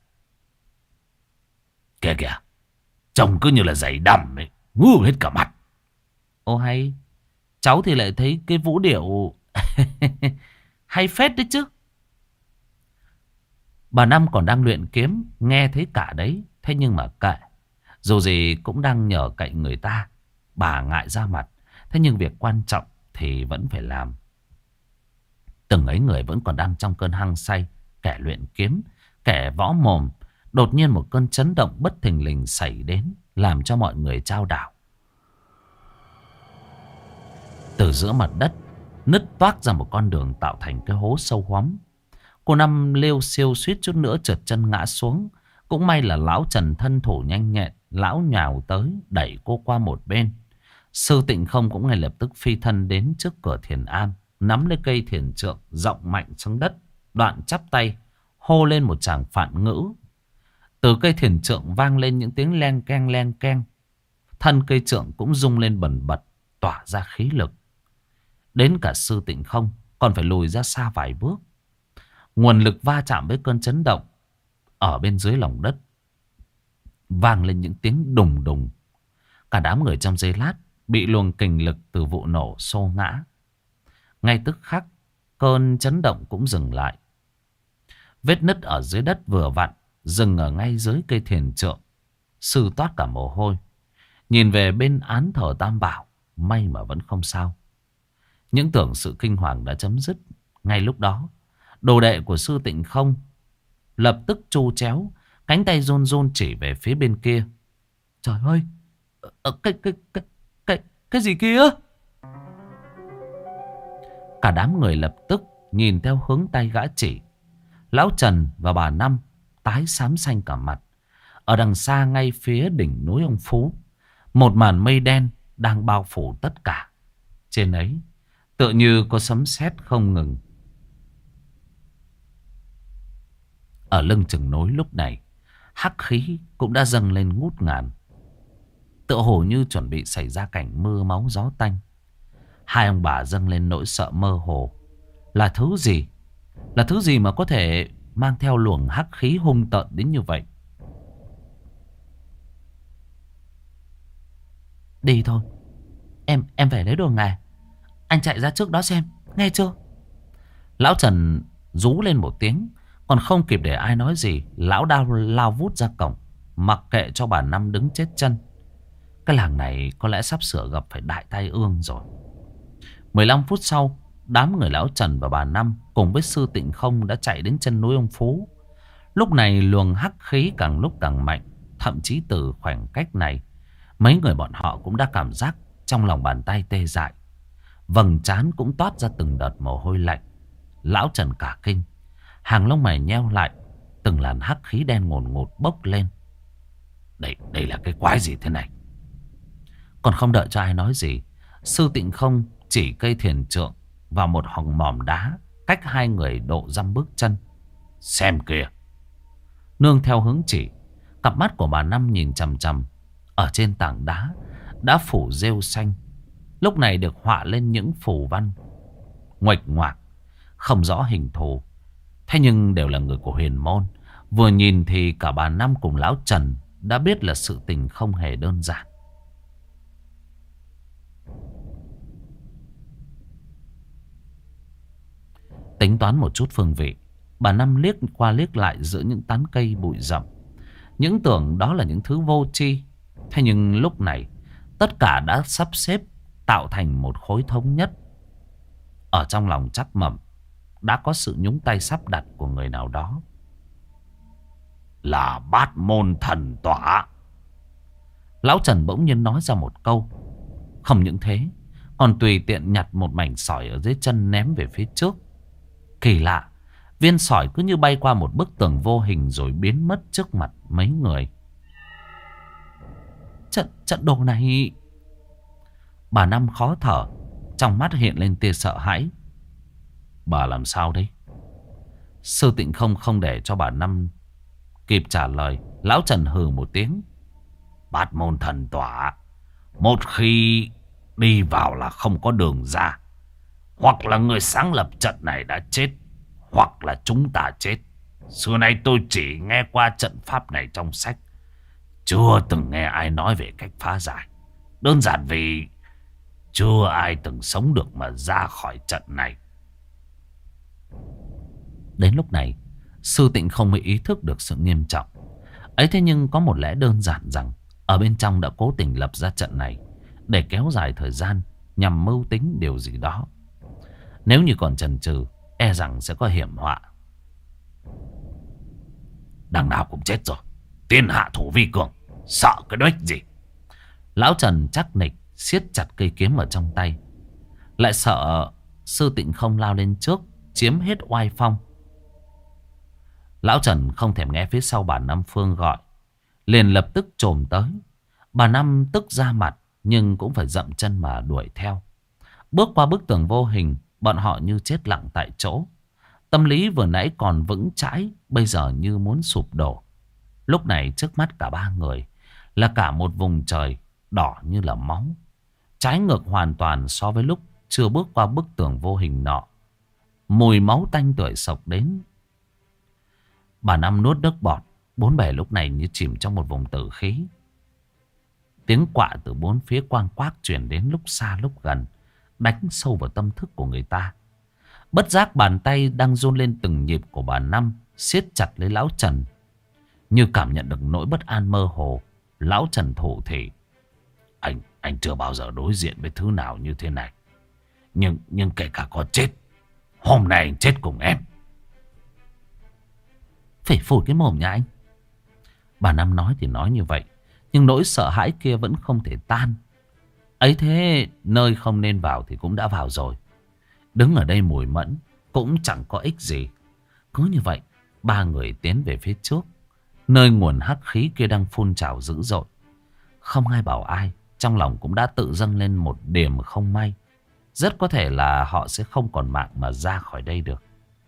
Kìa kìa, trông cứ như là giày đầm ấy, ngu hết cả mặt. Ô hay, cháu thì lại thấy cái vũ điệu hay phết đấy chứ. Bà Năm còn đang luyện kiếm, nghe thấy cả đấy. Thế nhưng mà kệ, dù gì cũng đang nhờ cậy người ta, bà ngại ra mặt. Thế nhưng việc quan trọng thì vẫn phải làm. Từng ấy người vẫn còn đang trong cơn hăng say, kẻ luyện kiếm, kẻ võ mồm. Đột nhiên một cơn chấn động bất thình lình xảy đến, làm cho mọi người chao đảo. Từ giữa mặt đất nứt toác ra một con đường tạo thành cái hố sâu hoắm. Cô Năm liêu siêu suýt chút nữa trượt chân ngã xuống. Cũng may là lão Trần thân thủ nhanh nhẹn, lão nhào tới đẩy cô qua một bên. Sư Tịnh Không cũng ngay lập tức phi thân đến trước cửa thiền am, nắm lấy cây thiền trượng rộng mạnh xuống đất, đoạn chắp tay hô lên một tràng phạn ngữ. Từ cây thiền trượng vang lên những tiếng len keng len keng. Thân cây trượng cũng rung lên bần bật, tỏa ra khí lực. Đến cả Sư Tịnh Không còn phải lùi ra xa vài bước. Nguồn lực va chạm với cơn chấn động ở bên dưới lòng đất, vang lên những tiếng đùng đùng. Cả đám người trong giây lát bị luồng kình lực từ vụ nổ xô ngã. Ngay tức khắc, cơn chấn động cũng dừng lại. Vết nứt ở dưới đất vừa vặn dừng ở ngay dưới cây thiền trượng. Sư toát cả mồ hôi, nhìn về bên án thờ Tam Bảo, may mà vẫn không sao. Những tưởng sự kinh hoàng đã chấm dứt. Ngay lúc đó, đồ đệ của Sư Tịnh Không lập tức chu chéo, cánh tay run run chỉ về phía bên kia. Trời ơi, ờ, cái, cái, cái, cái, cái gì kia? Cả đám người lập tức nhìn theo hướng tay gã chỉ. Lão Trần và bà Năm tái xám xanh cả mặt. Ở đằng xa ngay phía đỉnh núi ông Phú, một màn mây đen đang bao phủ tất cả. Trên ấy tựa như có sấm sét không ngừng. Ở lưng chừng núi lúc này, hắc khí cũng đã dâng lên ngút ngàn, tựa hồ như chuẩn bị xảy ra cảnh mưa máu gió tanh. Hai ông bà dâng lên nỗi sợ mơ hồ. Là thứ gì? Là thứ gì mà có thể mang theo luồng hắc khí hung tợn đến như vậy? Đi thôi, Em em về lấy đồ nghề. Anh chạy ra trước đó xem, nghe chưa? Lão Trần rú lên một tiếng. Còn không kịp để ai nói gì, lão đao lao vút ra cổng, mặc kệ cho bà Năm đứng chết chân. Cái làng này có lẽ sắp sửa gặp phải đại tai ương rồi. mười lăm phút sau, đám người lão Trần và bà Năm cùng với Sư Tịnh Không đã chạy đến chân núi ông Phú. Lúc này luồng hắc khí càng lúc càng mạnh. Thậm chí từ khoảng cách này, mấy người bọn họ cũng đã cảm giác trong lòng bàn tay tê dại. Vầng trán cũng toát ra từng đợt mồ hôi lạnh. Lão Trần cả kinh, hàng lông mày nheo lại, từng làn hắc khí đen ngồn ngột bốc lên. Đây, đây là cái quái gì thế này? Còn không đợi cho ai nói gì, Sư Tịnh Không chỉ cây thiền trượng vào một hòn mỏm đá cách hai người độ dăm bước chân. Xem kìa! Nương theo hướng chỉ, cặp mắt của bà Năm nhìn chằm chằm. Ở trên tảng đá đã phủ rêu xanh, lúc này được họa lên những phù văn nguệch ngoạc, không rõ hình thù. Thế nhưng đều là người của huyền môn. Vừa nhìn thì cả bà Năm cùng lão Trần đã biết là sự tình không hề đơn giản. Tính toán một chút phương vị, bà Năm liếc qua liếc lại giữa những tán cây bụi rậm, những tưởng đó là những thứ vô tri. Thế nhưng lúc này tất cả đã sắp xếp tạo thành một khối thống nhất. Ở trong lòng chắc mẩm đã có sự nhúng tay sắp đặt của người nào đó. Là Bát Môn Thần Tỏa. Lão Trần bỗng nhiên nói ra một câu. Không những thế, còn tùy tiện nhặt một mảnh sỏi ở dưới chân ném về phía trước. Kỳ lạ, viên sỏi cứ như bay qua một bức tường vô hình rồi biến mất trước mặt mấy người. Trận, trận đồ này... Bà Năm khó thở, trong mắt hiện lên tia sợ hãi. Bà làm sao đấy? Sư Tịnh Không không để cho bà Năm kịp trả lời, lão Trần hừ một tiếng. Bát Môn Thần Tỏa, một khi đi vào là không có đường ra. Hoặc là người sáng lập trận này đã chết, hoặc là chúng ta chết. Xưa nay tôi chỉ nghe qua trận pháp này trong sách, chưa từng nghe ai nói về cách phá giải. Đơn giản vì chưa ai từng sống được mà ra khỏi trận này. Đến lúc này, Sư Tịnh Không mới ý thức được sự nghiêm trọng ấy. Thế nhưng có một lẽ đơn giản rằng ở bên trong đã cố tình lập ra trận này để kéo dài thời gian, nhằm mưu tính điều gì đó. Nếu như còn chần chừ, e rằng sẽ có hiểm họa. Đằng nào cũng chết rồi, tiên hạ thủ vi cường, sợ cái đếch gì? Lão Trần chắc nịch siết chặt cây kiếm ở trong tay, lại sợ Sư Tịnh Không lao lên trước chiếm hết oai phong. Lão Trần không thèm nghe phía sau bà Năm Phương gọi, liền lập tức chồm tới. Bà Năm tức ra mặt nhưng cũng phải dậm chân mà đuổi theo. Bước qua bức tường vô hình, bọn họ như chết lặng tại chỗ. Tâm lý vừa nãy còn vững chãi, bây giờ như muốn sụp đổ. Lúc này trước mắt cả ba người là cả một vùng trời đỏ như là máu. Trái ngược hoàn toàn so với lúc chưa bước qua bức tường vô hình nọ. Mùi máu tanh tưởi sộc đến. Bà Năm nuốt nước bọt. Bốn bề lúc này như chìm trong một vùng tử khí. Tiếng quạ từ bốn phía quang quác truyền đến lúc xa lúc gần, đánh sâu vào tâm thức của người ta. Bất giác bàn tay đang run lên từng nhịp của bà Năm siết chặt lấy lão Trần. Như cảm nhận được nỗi bất an mơ hồ, lão Trần thổ thỉ: Anh, anh chưa bao giờ đối diện với thứ nào như thế này. Nhưng, nhưng kể cả có chết, hôm nay anh chết cùng em. Phỉ phủi cái mồm nhà anh. Bà Năm nói thì nói như vậy, nhưng nỗi sợ hãi kia vẫn không thể tan. Ấy thế, nơi không nên vào thì cũng đã vào rồi. Đứng ở đây mùi mẫn cũng chẳng có ích gì. Cứ như vậy, ba người tiến về phía trước, nơi nguồn hắc khí kia đang phun trào dữ dội. Không ai bảo ai, trong lòng cũng đã tự dâng lên một điểm không may. Rất có thể là họ sẽ không còn mạng mà ra khỏi đây được.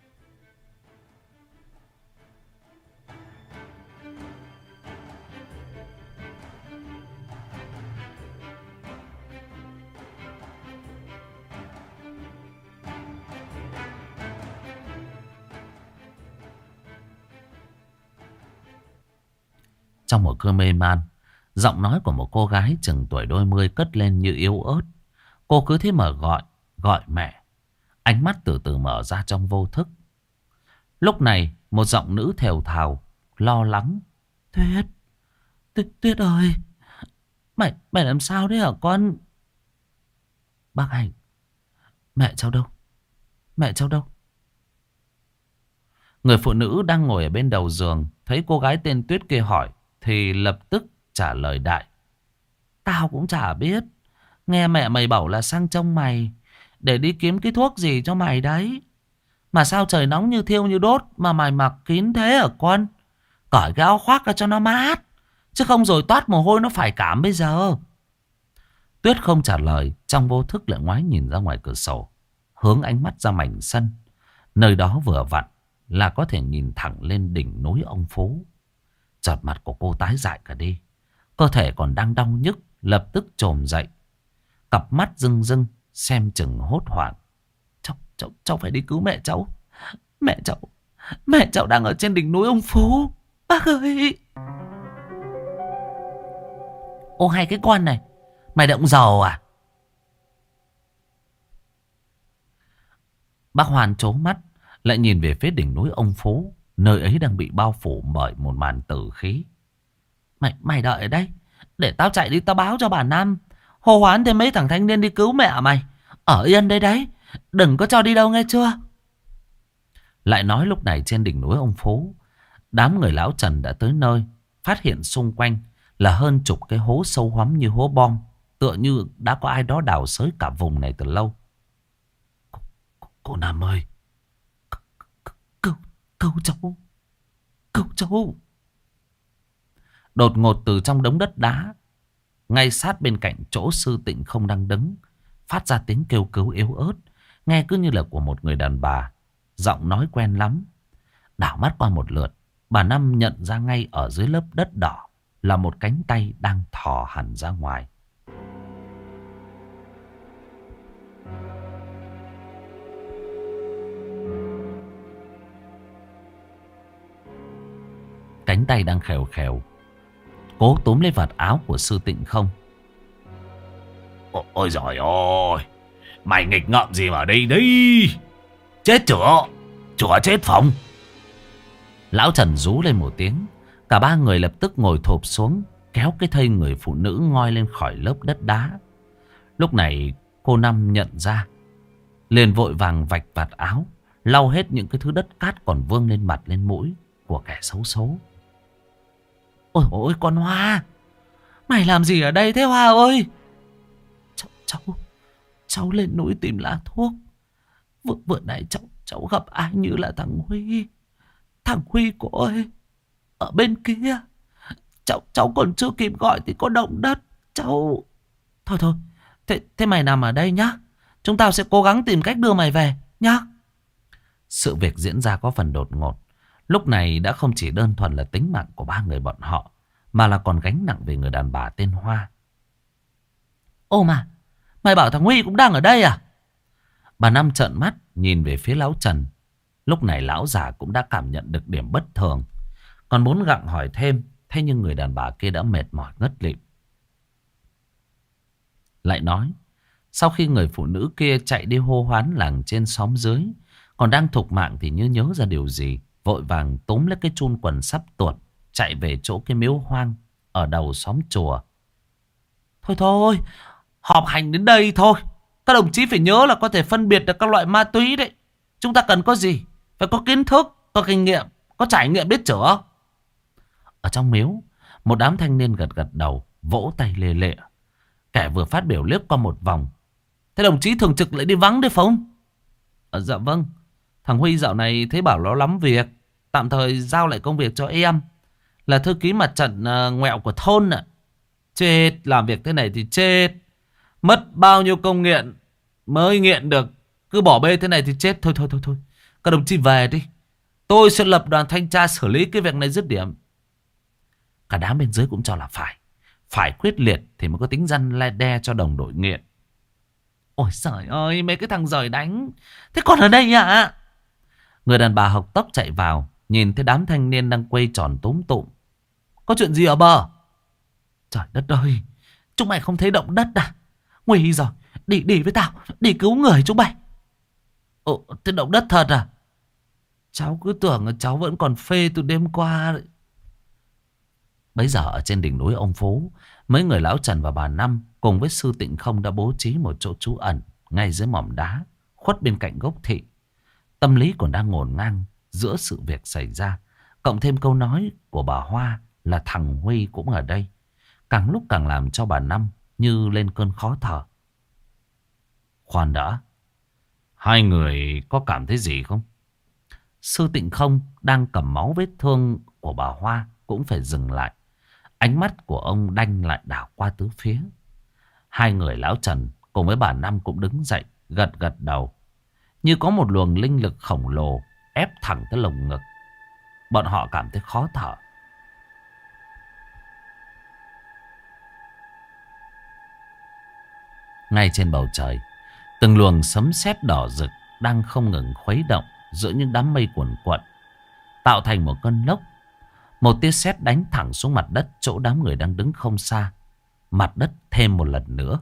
Trong một cơn mê man, giọng nói của một cô gái chừng tuổi đôi mươi cất lên như yếu ớt. Cô cứ thế mà gọi, gọi mẹ. Ánh mắt từ từ mở ra trong vô thức. Lúc này, một giọng nữ thều thào, lo lắng: Tuyết, Tuyết, Tuyết ơi, mày, mày làm sao đấy hả con? Bác Hành, mẹ cháu đâu? Mẹ cháu đâu? Người phụ nữ đang ngồi ở bên đầu giường thấy cô gái tên Tuyết kia hỏi thì lập tức trả lời đại: Tao cũng chả biết. Nghe mẹ mày bảo là sang trông mày để đi kiếm cái thuốc gì cho mày đấy. Mà sao trời nóng như thiêu như đốt mà mày mặc kín thế hả con? Cởi cái áo khoác ra cho nó mát, chứ không rồi toát mồ hôi nó phải cảm bây giờ. Tuyết không trả lời, trong vô thức lại ngoái nhìn ra ngoài cửa sổ, hướng ánh mắt ra mảnh sân. Nơi đó vừa vặn là có thể nhìn thẳng lên đỉnh núi ông Phú. Chợt mặt của cô tái dại cả đi, cơ thể còn đang đau nhức, lập tức chồm dậy, cặp mắt rưng rưng, xem chừng hốt hoảng. Cháu, cháu, cháu phải đi cứu mẹ cháu. Mẹ cháu, mẹ cháu đang ở trên đỉnh núi ông Phú. Bác ơi! Ô hay cái con này, mày động dầu à? Bác Hoàn trố mắt, lại nhìn về phía đỉnh núi ông Phú. Nơi ấy đang bị bao phủ bởi một màn tử khí. Mày, mày đợi ở đây, để tao chạy đi tao báo cho bà Năm, hô hoán thêm mấy thằng thanh niên đi cứu mẹ mày. Ở yên đây đấy, đừng có cho đi đâu nghe chưa? Lại nói lúc này trên đỉnh núi ông Phú, đám người lão Trần đã tới nơi, phát hiện xung quanh là hơn chục cái hố sâu hoắm như hố bom, tựa như đã có ai đó đào xới cả vùng này từ lâu. Cô, cô, cô Năm ơi, cứu, cứu cháu, cứu cháu. Đột ngột từ trong đống đất đá, ngay sát bên cạnh chỗ Sư Tịnh không đang đứng, phát ra tiếng kêu cứu yếu ớt, nghe cứ như là của một người đàn bà. Giọng nói quen lắm. Đảo mắt qua một lượt, bà Năm nhận ra ngay ở dưới lớp đất đỏ là một cánh tay đang thò hẳn ra ngoài. Cánh tay đang khèo khèo cố túm lấy vạt áo của Sư Tịnh không. Ôi, ôi giời ơi, mày nghịch ngợm gì mà đây đấy? Chết chửa, chửa chết phòng. Lão Trần rú lên một tiếng. Cả ba người lập tức ngồi thụp xuống, kéo cái thây người phụ nữ ngoi lên khỏi lớp đất đá. Lúc này cô Năm nhận ra, liền vội vàng vạch vạt áo, lau hết những cái thứ đất cát còn vương lên mặt lên mũi của kẻ xấu số. Ôi ôi con Hoa, mày làm gì ở đây thế Hoa ơi? Cháu, cháu, cháu lên núi tìm lá thuốc. Vừa, vừa nãy cháu, cháu gặp ai như là thằng Huy. Thằng Huy cô ơi, ở bên kia. Cháu, cháu còn chưa kịp gọi thì có động đất. Cháu... Thôi thôi, thế, thế mày nằm ở đây nhá. Chúng tao sẽ cố gắng tìm cách đưa mày về nhá. Sự việc diễn ra có phần đột ngột. lúc này đã không chỉ đơn thuần là tính mạng của ba người bọn họ, mà là còn gánh nặng về người đàn bà tên Hoa. Ô mà, mày bảo thằng Huy cũng đang ở đây à? Bà Năm trợn mắt nhìn về phía lão Trần. Lúc này lão già cũng đã cảm nhận được điểm bất thường, còn muốn gặng hỏi thêm. Thế nhưng người đàn bà kia đã mệt mỏi ngất lịm. Lại nói, sau khi người phụ nữ kia chạy đi hô hoán làng trên xóm dưới, còn đang thục mạng thì như nhớ ra điều gì, vội vàng túm lấy cái chun quần sắp tuột, chạy về chỗ cái miếu hoang ở đầu xóm chùa. Thôi thôi, họp hành đến đây thôi. Các đồng chí phải nhớ là có thể phân biệt được các loại ma túy đấy. Chúng ta cần có gì? Phải có kiến thức, có kinh nghiệm, có trải nghiệm biết chữa. Ở trong miếu, một đám thanh niên gật gật đầu, vỗ tay lê lệ. Kẻ vừa phát biểu liếc qua một vòng. Thế đồng chí thường trực lại đi vắng đấy phải không? À, dạ vâng. Thằng Huy dạo này thấy bảo nó lắm việc, tạm thời giao lại công việc cho em, là thư ký mặt trận uh, ngoẹo của thôn ạ. Chết, làm việc thế này thì chết. Mất bao nhiêu công nghiện mới nghiện được. Cứ bỏ bê thế này thì chết. Thôi thôi thôi thôi, các đồng chí về đi. Tôi sẽ lập đoàn thanh tra xử lý cái việc này dứt điểm. Cả đám bên dưới cũng cho là phải. Phải quyết liệt thì mới có tính răn le đe cho đồng đội nghiện. Ôi trời ơi, mấy cái thằng giời đánh. Thế còn ở đây ạ? Người đàn bà hộc tốc chạy vào, nhìn thấy đám thanh niên đang quay tròn túm tụm. Có chuyện gì ở bờ? Trời đất ơi, chúng mày không thấy động đất à? Nguy rồi, đi đi với tao, đi cứu người chúng mày. Ồ, thế động đất thật à? Cháu cứ tưởng là cháu vẫn còn phê từ đêm qua đấy. Bấy giờ ở trên đỉnh núi ông Phú, mấy người lão Trần và bà Năm cùng với sư Tịnh Không đã bố trí một chỗ trú ẩn ngay dưới mỏm đá, khuất bên cạnh gốc thị. Tâm lý còn đang ngổn ngang giữa sự việc xảy ra, cộng thêm câu nói của bà Hoa là thằng Huy cũng ở đây, càng lúc càng làm cho bà Năm như lên cơn khó thở. Khoan đã, hai người có cảm thấy gì không? Sư Tịnh Không đang cầm máu vết thương của bà Hoa cũng phải dừng lại. Ánh mắt của ông đanh lại đảo qua tứ phía. Hai người lão Trần cùng với bà Năm cũng đứng dậy, gật gật đầu. Như có một luồng linh lực khổng lồ ép thẳng tới lồng ngực. Bọn họ cảm thấy khó thở. Ngay trên bầu trời, từng luồng sấm sét đỏ rực đang không ngừng khuấy động giữa những đám mây cuồn cuộn, tạo thành một cơn lốc. Một tia sét đánh thẳng xuống mặt đất chỗ đám người đang đứng không xa. Mặt đất thêm một lần nữa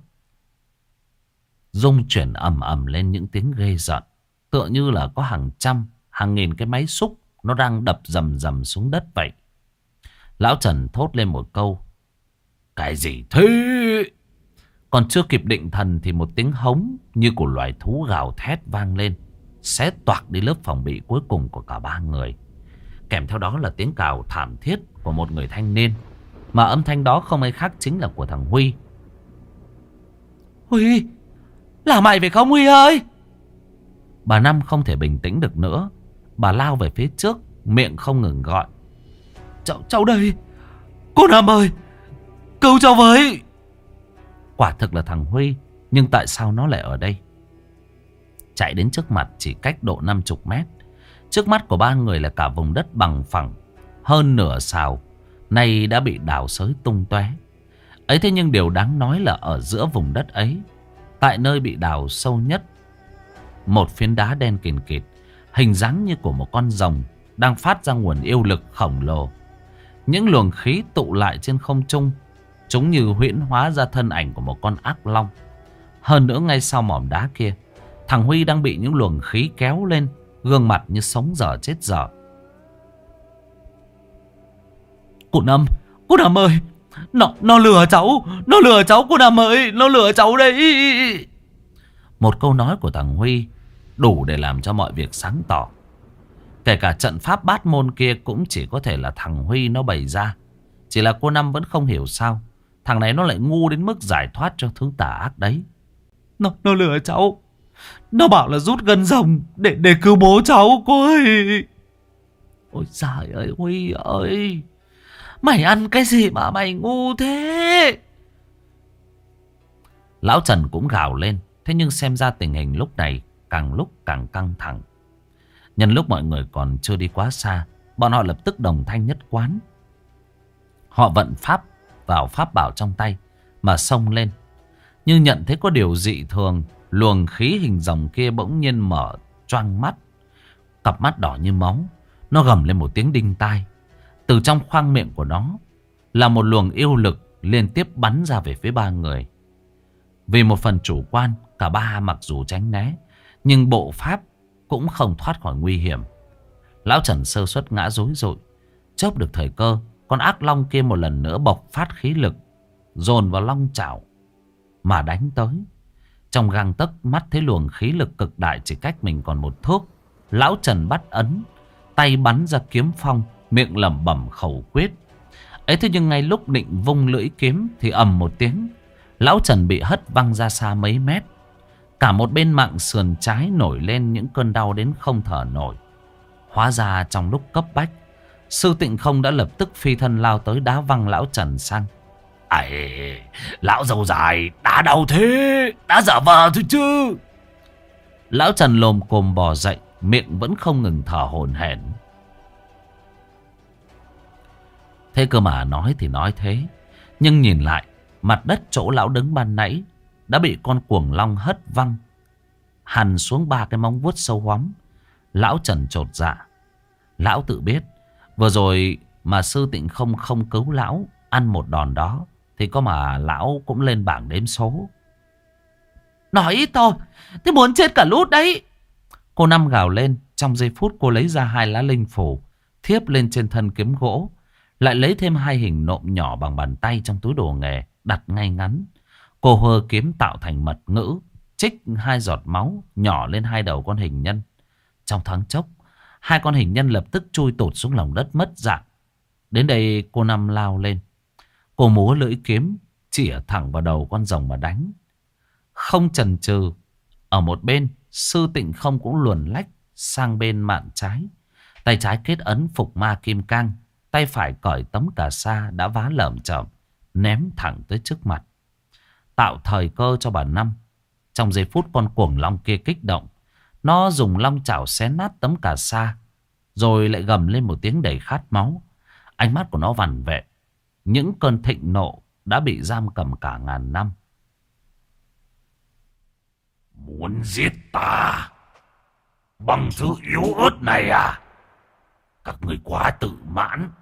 rung chuyển ầm ầm lên những tiếng ghê rợn, tựa như là có hàng trăm, hàng nghìn cái máy xúc nó đang đập rầm rầm xuống đất vậy. Lão Trần thốt lên một câu: cái gì thế? Còn chưa kịp định thần thì một tiếng hống như của loài thú gào thét vang lên, xé toạc đi lớp phòng bị cuối cùng của cả ba người. Kèm theo đó là tiếng cào thảm thiết của một người thanh niên, mà âm thanh đó không ai khác chính là của thằng Huy. Huy, là mày phải không Huy ơi? Bà Năm không thể bình tĩnh được nữa. Bà lao về phía trước, miệng không ngừng gọi: Cháu, cháu đây, cô Năm ơi, cứu cháu với. Quả thực là thằng Huy, nhưng tại sao nó lại ở đây? Chạy đến trước mặt chỉ cách độ năm mươi mét. Trước mắt của ba người là cả vùng đất bằng phẳng, hơn nửa sào nay đã bị đào xới tung tóe. Ấy thế nhưng điều đáng nói là ở giữa vùng đất ấy, tại nơi bị đào sâu nhất, một phiến đá đen kìn kịt, hình dáng như của một con rồng đang phát ra nguồn yêu lực khổng lồ. Những luồng khí tụ lại trên không trung, chúng như huyễn hóa ra thân ảnh của một con ác long. Hơn nữa ngay sau mỏm đá kia, thằng Huy đang bị những luồng khí kéo lên, gương mặt như sống dở chết dở. Cô Năm, cô Năm ơi, Nó, nó lừa cháu, nó lừa cháu cô Năm ơi, nó lừa cháu đấy. Một câu nói của thằng Huy đủ để làm cho mọi việc sáng tỏ. Kể cả trận pháp bát môn kia cũng chỉ có thể là thằng Huy nó bày ra. Chỉ là cô Năm vẫn không hiểu sao thằng này nó lại ngu đến mức giải thoát cho thứ tà ác đấy. Nó, nó lừa cháu. Nó bảo là rút gân rồng để, để cứu bố cháu cô ơi. Ôi trời ơi Huy ơi, mày ăn cái gì mà mày ngu thế? Lão Trần cũng gào lên. Thế nhưng xem ra tình hình lúc này càng lúc càng căng thẳng. Nhân lúc mọi người còn chưa đi quá xa, bọn họ lập tức đồng thanh nhất quán. Họ vận pháp vào pháp bảo trong tay mà xông lên. Nhưng nhận thấy có điều dị thường, luồng khí hình rồng kia bỗng nhiên mở choang mắt. Cặp mắt đỏ như máu. Nó gầm lên một tiếng đinh tai. Từ trong khoang miệng của nó là một luồng yêu lực liên tiếp bắn ra về phía ba người. Vì một phần chủ quan, cả ba mặc dù tránh né, nhưng bộ pháp cũng không thoát khỏi nguy hiểm. Lão Trần sơ suất ngã rối rụi. Chớp được thời cơ, con ác long kia một lần nữa bộc phát khí lực, dồn vào long chảo mà đánh tới. Trong gang tấc mắt thấy luồng khí lực cực đại chỉ cách mình còn một thước. Lão Trần bắt ấn, tay bắn ra kiếm phong, miệng lẩm bẩm khẩu quyết. Ấy thế nhưng ngay lúc định vung lưỡi kiếm thì ầm một tiếng, Lão Trần bị hất văng ra xa mấy mét. Cả một bên mạng sườn trái nổi lên những cơn đau đến không thở nổi. Hóa ra trong lúc cấp bách, Sư Tịnh Không đã lập tức phi thân lao tới đá văng Lão Trần sang. Ây, lão dâu dài, đã đau thế, đã giả vờ thôi chứ. Lão Trần lồm cồm bò dậy, miệng vẫn không ngừng thở hổn hển. Thế cơ mà nói thì nói thế, nhưng nhìn lại, mặt đất chỗ lão đứng ban nãy đã bị con cuồng long hất văng, hằn xuống ba cái móng vuốt sâu hoắm. Lão Trần chột dạ. Lão tự biết, vừa rồi mà Sư Tịnh Không không cứu lão, ăn một đòn đó, thì có mà lão cũng lên bảng đếm số. Nói ít thôi, thế muốn chết cả lút đấy. Cô Năm gào lên. Trong giây phút cô lấy ra hai lá linh phù, thiếp lên trên thân kiếm gỗ. Lại lấy thêm hai hình nộm nhỏ bằng bàn tay trong túi đồ nghề, đặt ngay ngắn. Cô hơ kiếm tạo thành mật ngữ, trích hai giọt máu nhỏ lên hai đầu con hình nhân. Trong thoáng chốc, hai con hình nhân lập tức chui tụt xuống lòng đất mất dạng. Đến đây cô Năm lao lên. Cô múa lưỡi kiếm, chĩa thẳng vào đầu con rồng mà đánh. Không chần chừ, ở một bên, Sư Tịnh Không cũng luồn lách sang bên mạn trái. Tay trái kết ấn phục ma kim cang, tay phải cởi tấm cà sa đã vá lởm chởm, ném thẳng tới trước mặt, tạo thời cơ cho bà Năm. Trong giây phút con cuồng long kia kích động, nó dùng long chảo xé nát tấm cà sa, rồi lại gầm lên một tiếng đầy khát máu. Ánh mắt của nó vằn vẹ, những cơn thịnh nộ đã bị giam cầm cả ngàn năm. Muốn giết ta bằng thứ yếu ớt này à? Các người quá tự mãn.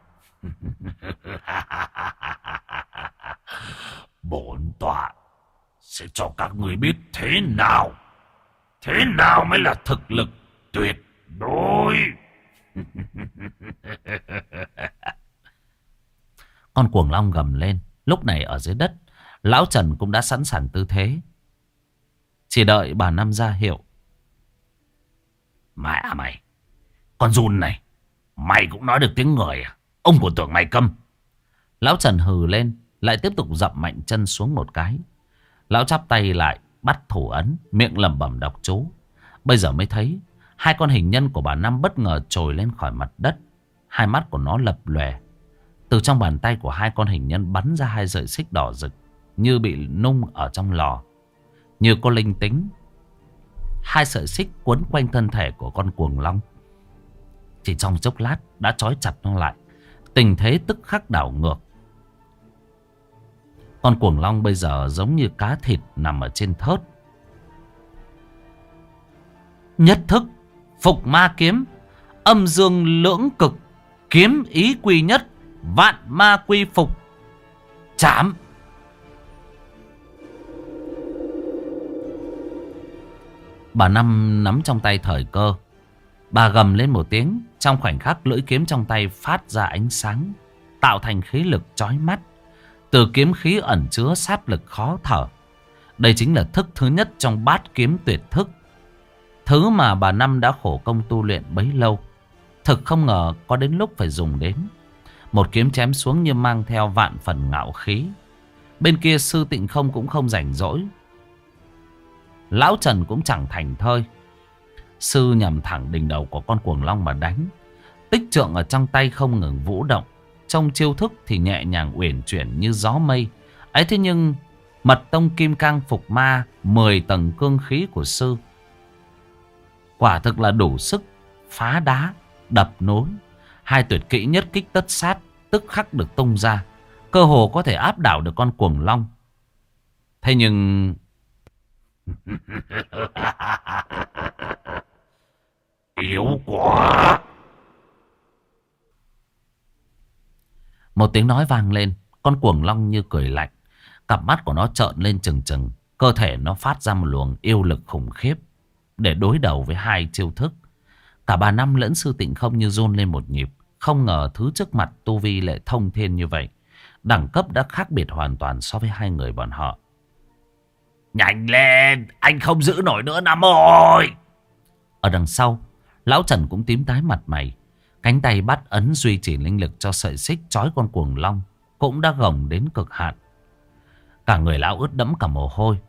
Bổn tọa sẽ cho các người biết thế nào, thế nào mới là thực lực tuyệt đối. Con cuồng long gầm lên. Lúc này ở dưới đất, Lão Trần cũng đã sẵn sàng tư thế, chỉ đợi bà Năm ra hiệu. Mẹ mày, con giun này, mày cũng nói được tiếng người à? Ông còn tưởng mày câm. Lão Trần hừ lên, lại tiếp tục dậm mạnh chân xuống một cái. Lão chắp tay lại, bắt thủ ấn, miệng lẩm bẩm đọc chú. Bây giờ mới thấy hai con hình nhân của bà Năm bất ngờ trồi lên khỏi mặt đất. Hai mắt của nó lập lòe. Từ trong bàn tay của hai con hình nhân bắn ra hai sợi xích đỏ rực, như bị nung ở trong lò. Như có linh tính, hai sợi xích quấn quanh thân thể của con cuồng long. Chỉ trong chốc lát đã trói chặt nó lại. Tình thế tức khắc đảo ngược. Con cuồng long bây giờ giống như cá thịt nằm ở trên thớt. Nhất thức phục ma kiếm, âm dương lưỡng cực, kiếm ý quy nhất, vạn ma quy phục, chạm. Bà Năm nắm trong tay thời cơ, bà gầm lên một tiếng. Trong khoảnh khắc, lưỡi kiếm trong tay phát ra ánh sáng, tạo thành khí lực chói mắt. Từ kiếm khí ẩn chứa sát lực khó thở. Đây chính là thức thứ nhất trong bát kiếm tuyệt thức, thứ mà bà Năm đã khổ công tu luyện bấy lâu. Thực không ngờ có đến lúc phải dùng đến. Một kiếm chém xuống như mang theo vạn phần ngạo khí. Bên kia Sư Tịnh Không cũng không rảnh rỗi. Lão Trần cũng chẳng thành thơi. Sư nhằm thẳng đỉnh đầu của con cuồng long mà đánh. Tích trượng ở trong tay không ngừng vũ động. Trong chiêu thức thì nhẹ nhàng uyển chuyển như gió mây. Ấy thế nhưng mật tông kim cang phục ma, mười tầng cương khí của sư quả thực là đủ sức phá đá, đập núi. Hai tuyệt kỹ nhất kích tất sát tức khắc được tung ra, cơ hồ có thể áp đảo được con cuồng long. Thế nhưng yếu quá. Một tiếng nói vang lên, con cuồng long như cười lạnh, cặp mắt của nó trợn lên trừng trừng, cơ thể nó phát ra một luồng yêu lực khủng khiếp để đối đầu với hai chiêu thức. Cả bà Năm lẫn Sư Tịnh Không như run lên một nhịp, không ngờ thứ trước mặt tu vi lại thông thiên như vậy, đẳng cấp đã khác biệt hoàn toàn so với hai người bọn họ. Nhanh lên, anh không giữ nổi nữa Năm ơi. Ở đằng sau, lão Trần cũng tím tái mặt mày, cánh tay bắt ấn duy trì linh lực cho sợi xích trói con cuồng long cũng đã gồng đến cực hạn. Cả người lão ướt đẫm cả mồ hôi.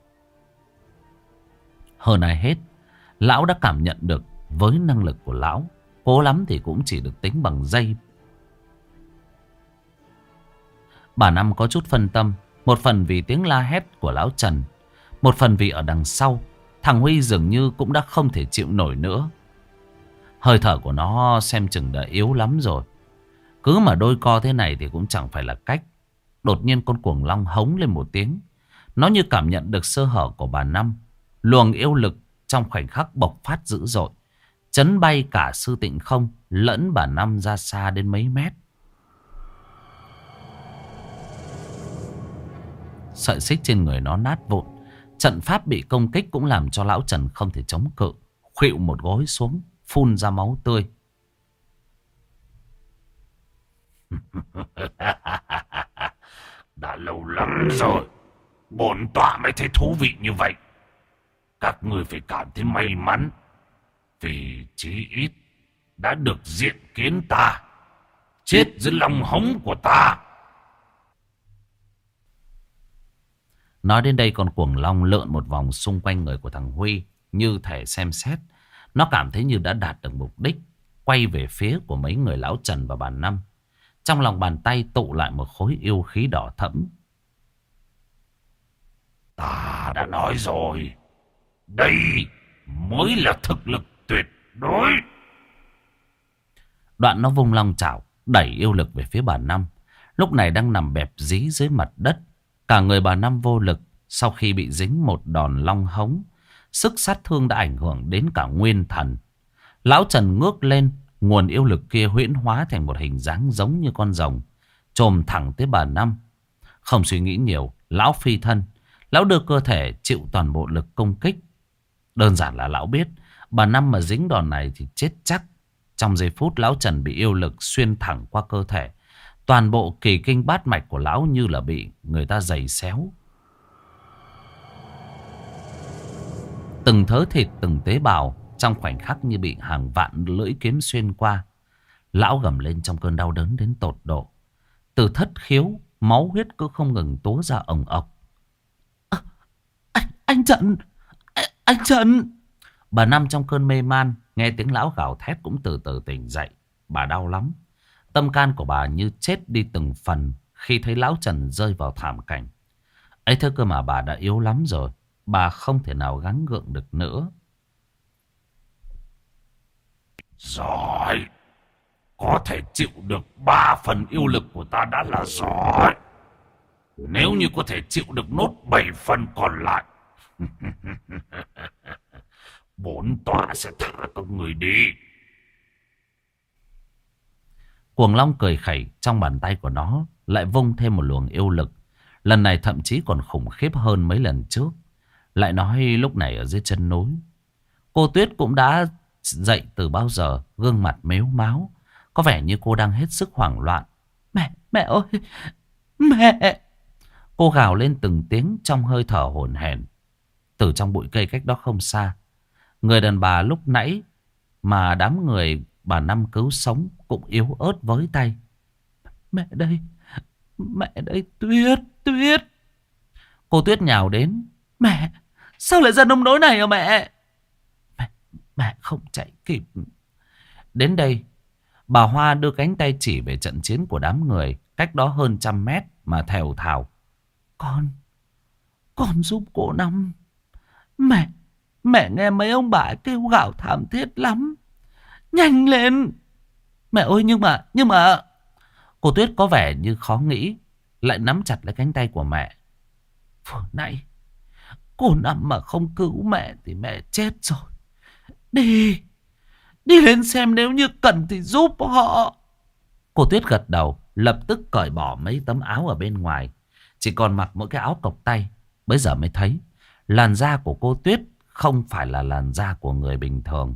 Hơn ai hết, lão đã cảm nhận được với năng lực của lão, cố lắm thì cũng chỉ được tính bằng giây. Bà Năm có chút phân tâm, một phần vì tiếng la hét của lão Trần, một phần vì ở đằng sau thằng Huy dường như cũng đã không thể chịu nổi nữa. Hơi thở của nó xem chừng đã yếu lắm rồi. Cứ mà đôi co thế này thì cũng chẳng phải là cách. Đột nhiên con cuồng long hống lên một tiếng. Nó như cảm nhận được sơ hở của bà Năm. Luồng yêu lực trong khoảnh khắc bộc phát dữ dội, chấn bay cả Sư Tịnh Không lẫn bà Năm ra xa đến mấy mét. Sợi xích trên người nó nát vụn. Trận pháp bị công kích cũng làm cho lão Trần không thể chống cự, khuỵu một gối xuống, phun ra máu tươi. Đã lâu lắm rồi bổn tọa mới thấy thú vị như vậy. Các người phải cảm thấy may mắn, vì chí ít đã được diện kiến ta, chết dưới lòng hống của ta. Nói đến đây, con cuồng long lượn một vòng xung quanh người của thằng Huy, như thể xem xét. Nó cảm thấy như đã đạt được mục đích, quay về phía của mấy người lão Trần và bà Năm. Trong lòng bàn tay tụ lại một khối yêu khí đỏ thẫm. Ta đã nói rồi, đây mới là thực lực tuyệt đối. Đoạn nó vung long chảo, đẩy yêu lực về phía bà Năm, lúc này đang nằm bẹp dí dưới mặt đất. Cả người bà Năm vô lực sau khi bị dính một đòn long hống. Sức sát thương đã ảnh hưởng đến cả nguyên thần. Lão Trần ngước lên, nguồn yêu lực kia huyễn hóa thành một hình dáng giống như con rồng, chồm thẳng tới bà Năm. Không suy nghĩ nhiều, lão phi thân. Lão đưa cơ thể chịu toàn bộ lực công kích. Đơn giản là lão biết bà Năm mà dính đòn này thì chết chắc. Trong giây phút lão Trần bị yêu lực xuyên thẳng qua cơ thể, toàn bộ kỳ kinh bát mạch của lão như là bị người ta giày xéo. Từng thớ thịt, từng tế bào trong khoảnh khắc như bị hàng vạn lưỡi kiếm xuyên qua. Lão gầm lên trong cơn đau đớn đến tột độ. Từ thất khiếu, máu huyết cứ không ngừng túa ra ồng ọc. À, anh, anh Trần! Anh, anh Trần! Bà Năm trong cơn mê man, nghe tiếng lão gào thét cũng từ từ tỉnh dậy. Bà đau lắm. Tâm can của bà như chết đi từng phần khi thấy lão Trần rơi vào thảm cảnh. Ấy thế cơ mà bà đã yếu lắm rồi. Bà không thể nào gắng gượng được nữa. Giỏi. Có thể chịu được ba phần yêu lực của ta đã là giỏi. Nếu như có thể chịu được nốt bảy phần còn lại, bổn tọa sẽ thả các người đi. Cuồng long cười khẩy, trong bàn tay của nó lại vung thêm một luồng yêu lực. Lần này thậm chí còn khủng khiếp hơn mấy lần trước. Lại nói lúc này ở dưới chân núi, cô Tuyết cũng đã dậy từ bao giờ, gương mặt mếu máo, có vẻ như cô đang hết sức hoảng loạn. Mẹ, mẹ ơi, mẹ! Cô gào lên từng tiếng trong hơi thở hổn hển. Từ trong bụi cây cách đó không xa, người đàn bà lúc nãy mà đám người bà Năm cứu sống cũng yếu ớt với tay. Mẹ đây, mẹ đây, Tuyết, Tuyết! Cô Tuyết nhào đến. Mẹ, sao lại ra nông nỗi này hả mẹ? Mẹ, mẹ không chạy kịp. Đến đây, bà Hoa đưa cánh tay chỉ về trận chiến của đám người cách đó hơn trăm mét mà thều thào. Con, con giúp cô Năm. Mẹ, mẹ nghe mấy ông bà kêu gào thảm thiết lắm. Nhanh lên! Mẹ ơi, nhưng mà, nhưng mà... Cô Tuyết có vẻ như khó nghĩ, lại nắm chặt lấy cánh tay của mẹ. Vừa nãy, cô Năm mà không cứu mẹ thì mẹ chết rồi. Đi, đi lên xem nếu như cần thì giúp họ. Cô Tuyết gật đầu, lập tức cởi bỏ mấy tấm áo ở bên ngoài. Chỉ còn mặc mỗi cái áo cộc tay. Bây giờ mới thấy, làn da của cô Tuyết không phải là làn da của người bình thường.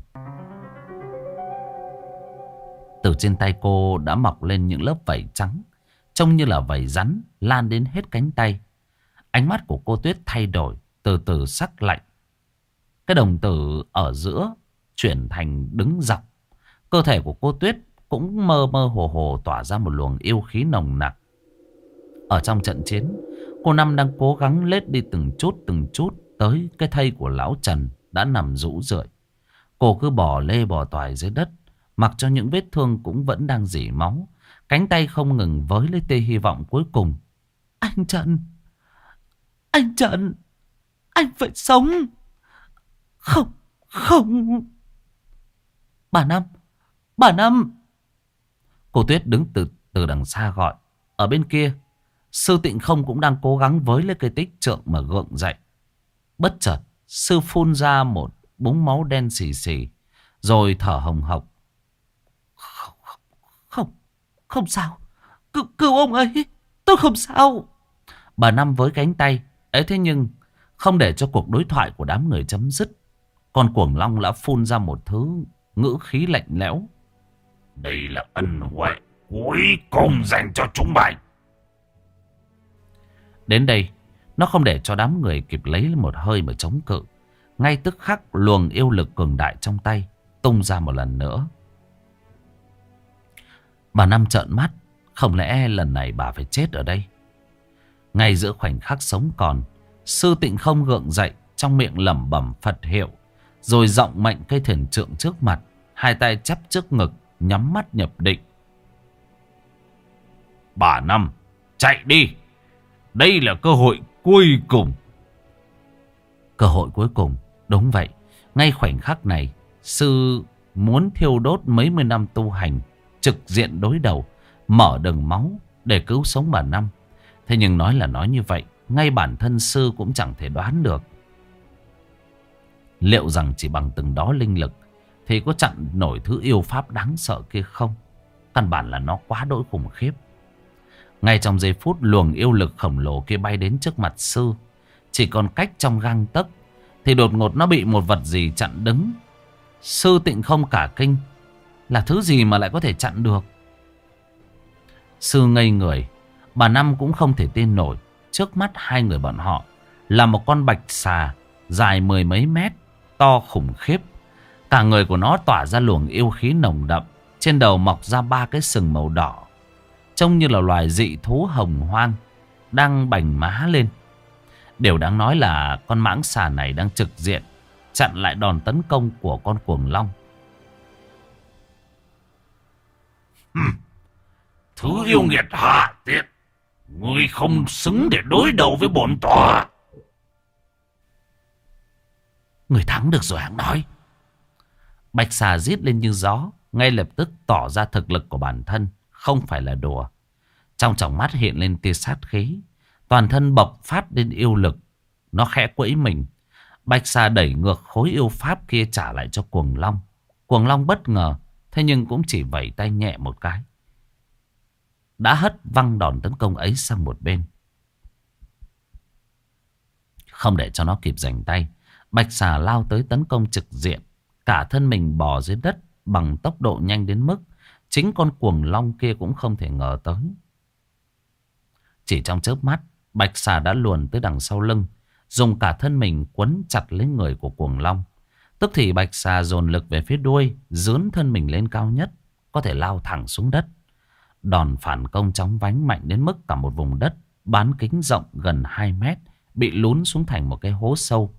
Từ trên tay cô đã mọc lên những lớp vảy trắng, trông như là vảy rắn lan đến hết cánh tay. Ánh mắt của cô Tuyết thay đổi, từ từ sắc lạnh. Cái đồng tử ở giữa chuyển thành đứng dọc. Cơ thể của cô Tuyết cũng mơ mơ hồ hồ tỏa ra một luồng yêu khí nồng nặc. Ở trong trận chiến, cô Năm đang cố gắng lết đi từng chút từng chút tới cái thây của lão Trần đã nằm rũ rượi. Cô cứ bò lê bò toài dưới đất, mặc cho những vết thương cũng vẫn đang rỉ máu. Cánh tay không ngừng với lấy tia hy vọng cuối cùng. Anh Trần, anh Trần, anh phải sống. Không, không. Bà Năm, bà Năm. Cô Tuyết đứng từ từ đằng xa gọi. Ở bên kia, Sư Tịnh Không cũng đang cố gắng với lấy cây tích trượng mà gượng dậy. Bất chợt, sư phun ra một búng máu đen xì xì, rồi thở hồng hộc. Không, không, không sao. Cứu, cứu ông ấy, tôi không sao. Bà Năm với cánh tay ấy, thế nhưng không để cho cuộc đối thoại của đám người chấm dứt, con cuồng long đã phun ra một thứ ngữ khí lạnh lẽo. Đây là ân huệ cuối cùng dành cho chúng mày. Đến đây, nó không để cho đám người kịp lấy một hơi mà chống cự. Ngay tức khắc luồng yêu lực cường đại trong tay tung ra một lần nữa. Bà Năm trợn mắt, không lẽ lần này bà phải chết ở đây? Ngay giữa khoảnh khắc sống còn, Sư Tịnh Không gượng dậy, trong miệng lẩm bẩm Phật hiệu, rồi giọng mệnh cây thiền trượng trước mặt, hai tay chắp trước ngực, nhắm mắt nhập định. Bà Năm, chạy đi. Đây là cơ hội cuối cùng. Cơ hội cuối cùng, đúng vậy. Ngay khoảnh khắc này, sư muốn thiêu đốt mấy mươi năm tu hành, trực diện đối đầu, mở đường máu để cứu sống bà Năm. Thế nhưng nói là nói như vậy, ngay bản thân sư cũng chẳng thể đoán được. Liệu rằng chỉ bằng từng đó linh lực thì có chặn nổi thứ yêu pháp đáng sợ kia không? Căn bản là nó quá đỗi khủng khiếp. Ngay trong giây phút luồng yêu lực khổng lồ kia bay đến trước mặt sư, chỉ còn cách trong gang tấc, thì đột ngột nó bị một vật gì chặn đứng. Sư Tịnh Không cả kinh. Là thứ gì mà lại có thể chặn được? Sư ngây người. Bà Năm cũng không thể tin nổi. Trước mắt hai người bọn họ là một con bạch xà dài mười mấy mét, to khủng khiếp. Cả người của nó tỏa ra luồng yêu khí nồng đậm. Trên đầu mọc ra ba cái sừng màu đỏ, trông như là loài dị thú hồng hoang đang bành má lên. Điều đáng nói là con mãng xà này đang trực diện chặn lại đòn tấn công của con cuồng long. Hừm. Thứ yêu nghiệt hạ tiện, ngươi không xứng để đối đầu với bổn tọa. Người thắng được rồi hãng nói. Bạch xà rít lên như gió, ngay lập tức tỏ ra thực lực của bản thân không phải là đùa. Trong tròng mắt hiện lên tia sát khí, toàn thân bộc phát lên yêu lực. Nó khẽ quẫy mình, bạch xà đẩy ngược khối yêu pháp kia trả lại cho cuồng long. Cuồng long bất ngờ, thế nhưng cũng chỉ vẩy tay nhẹ một cái, đã hất văng đòn tấn công ấy sang một bên. Không để cho nó kịp giành tay, bạch xà lao tới tấn công trực diện. Cả thân mình bò dưới đất bằng tốc độ nhanh đến mức chính con cuồng long kia cũng không thể ngờ tới. Chỉ trong chớp mắt, bạch xà đã luồn tới đằng sau lưng, dùng cả thân mình quấn chặt lấy người của cuồng long. Tức thì bạch xà dồn lực về phía đuôi, dướn thân mình lên cao nhất, có thể lao thẳng xuống đất. Đòn phản công chóng vánh mạnh đến mức cả một vùng đất bán kính rộng gần hai mét bị lún xuống thành một cái hố sâu.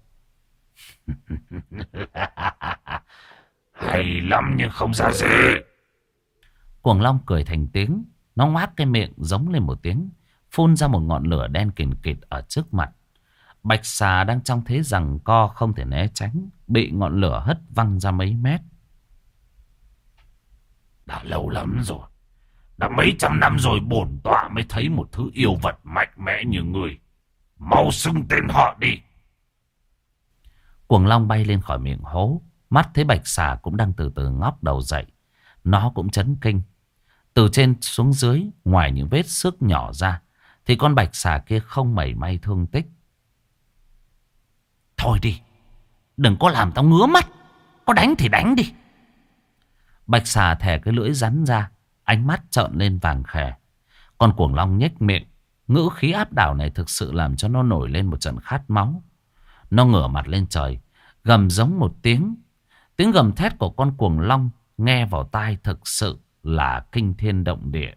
Hay lắm nhưng không ra gì. Cuồng long cười thành tiếng. Nó ngoác cái miệng giống lên một tiếng, phun ra một ngọn lửa đen kìn kịt ở trước mặt. Bạch xà đang trong thế giằng co không thể né tránh, bị ngọn lửa hất văng ra mấy mét. Đã lâu lắm rồi. Đã mấy trăm năm rồi bổn tọa mới thấy một thứ yêu vật mạnh mẽ như người. Mau xưng tên họ đi. Cuồng long bay lên khỏi miệng hố. Mắt thấy bạch xà cũng đang từ từ ngóc đầu dậy. Nó cũng chấn kinh. Từ trên xuống dưới, ngoài những vết xước nhỏ ra, thì con bạch xà kia không mảy may thương tích. Thôi đi, đừng có làm tao ngứa mắt. Có đánh thì đánh đi. Bạch xà thè cái lưỡi rắn ra, ánh mắt trợn lên vàng khè. Con cuồng long nhếch miệng. Ngữ khí áp đảo này thực sự làm cho nó nổi lên một trận khát máu. Nó ngửa mặt lên trời, gầm giống một tiếng. Tiếng gầm thét của con cuồng long nghe vào tai thực sự là kinh thiên động địa.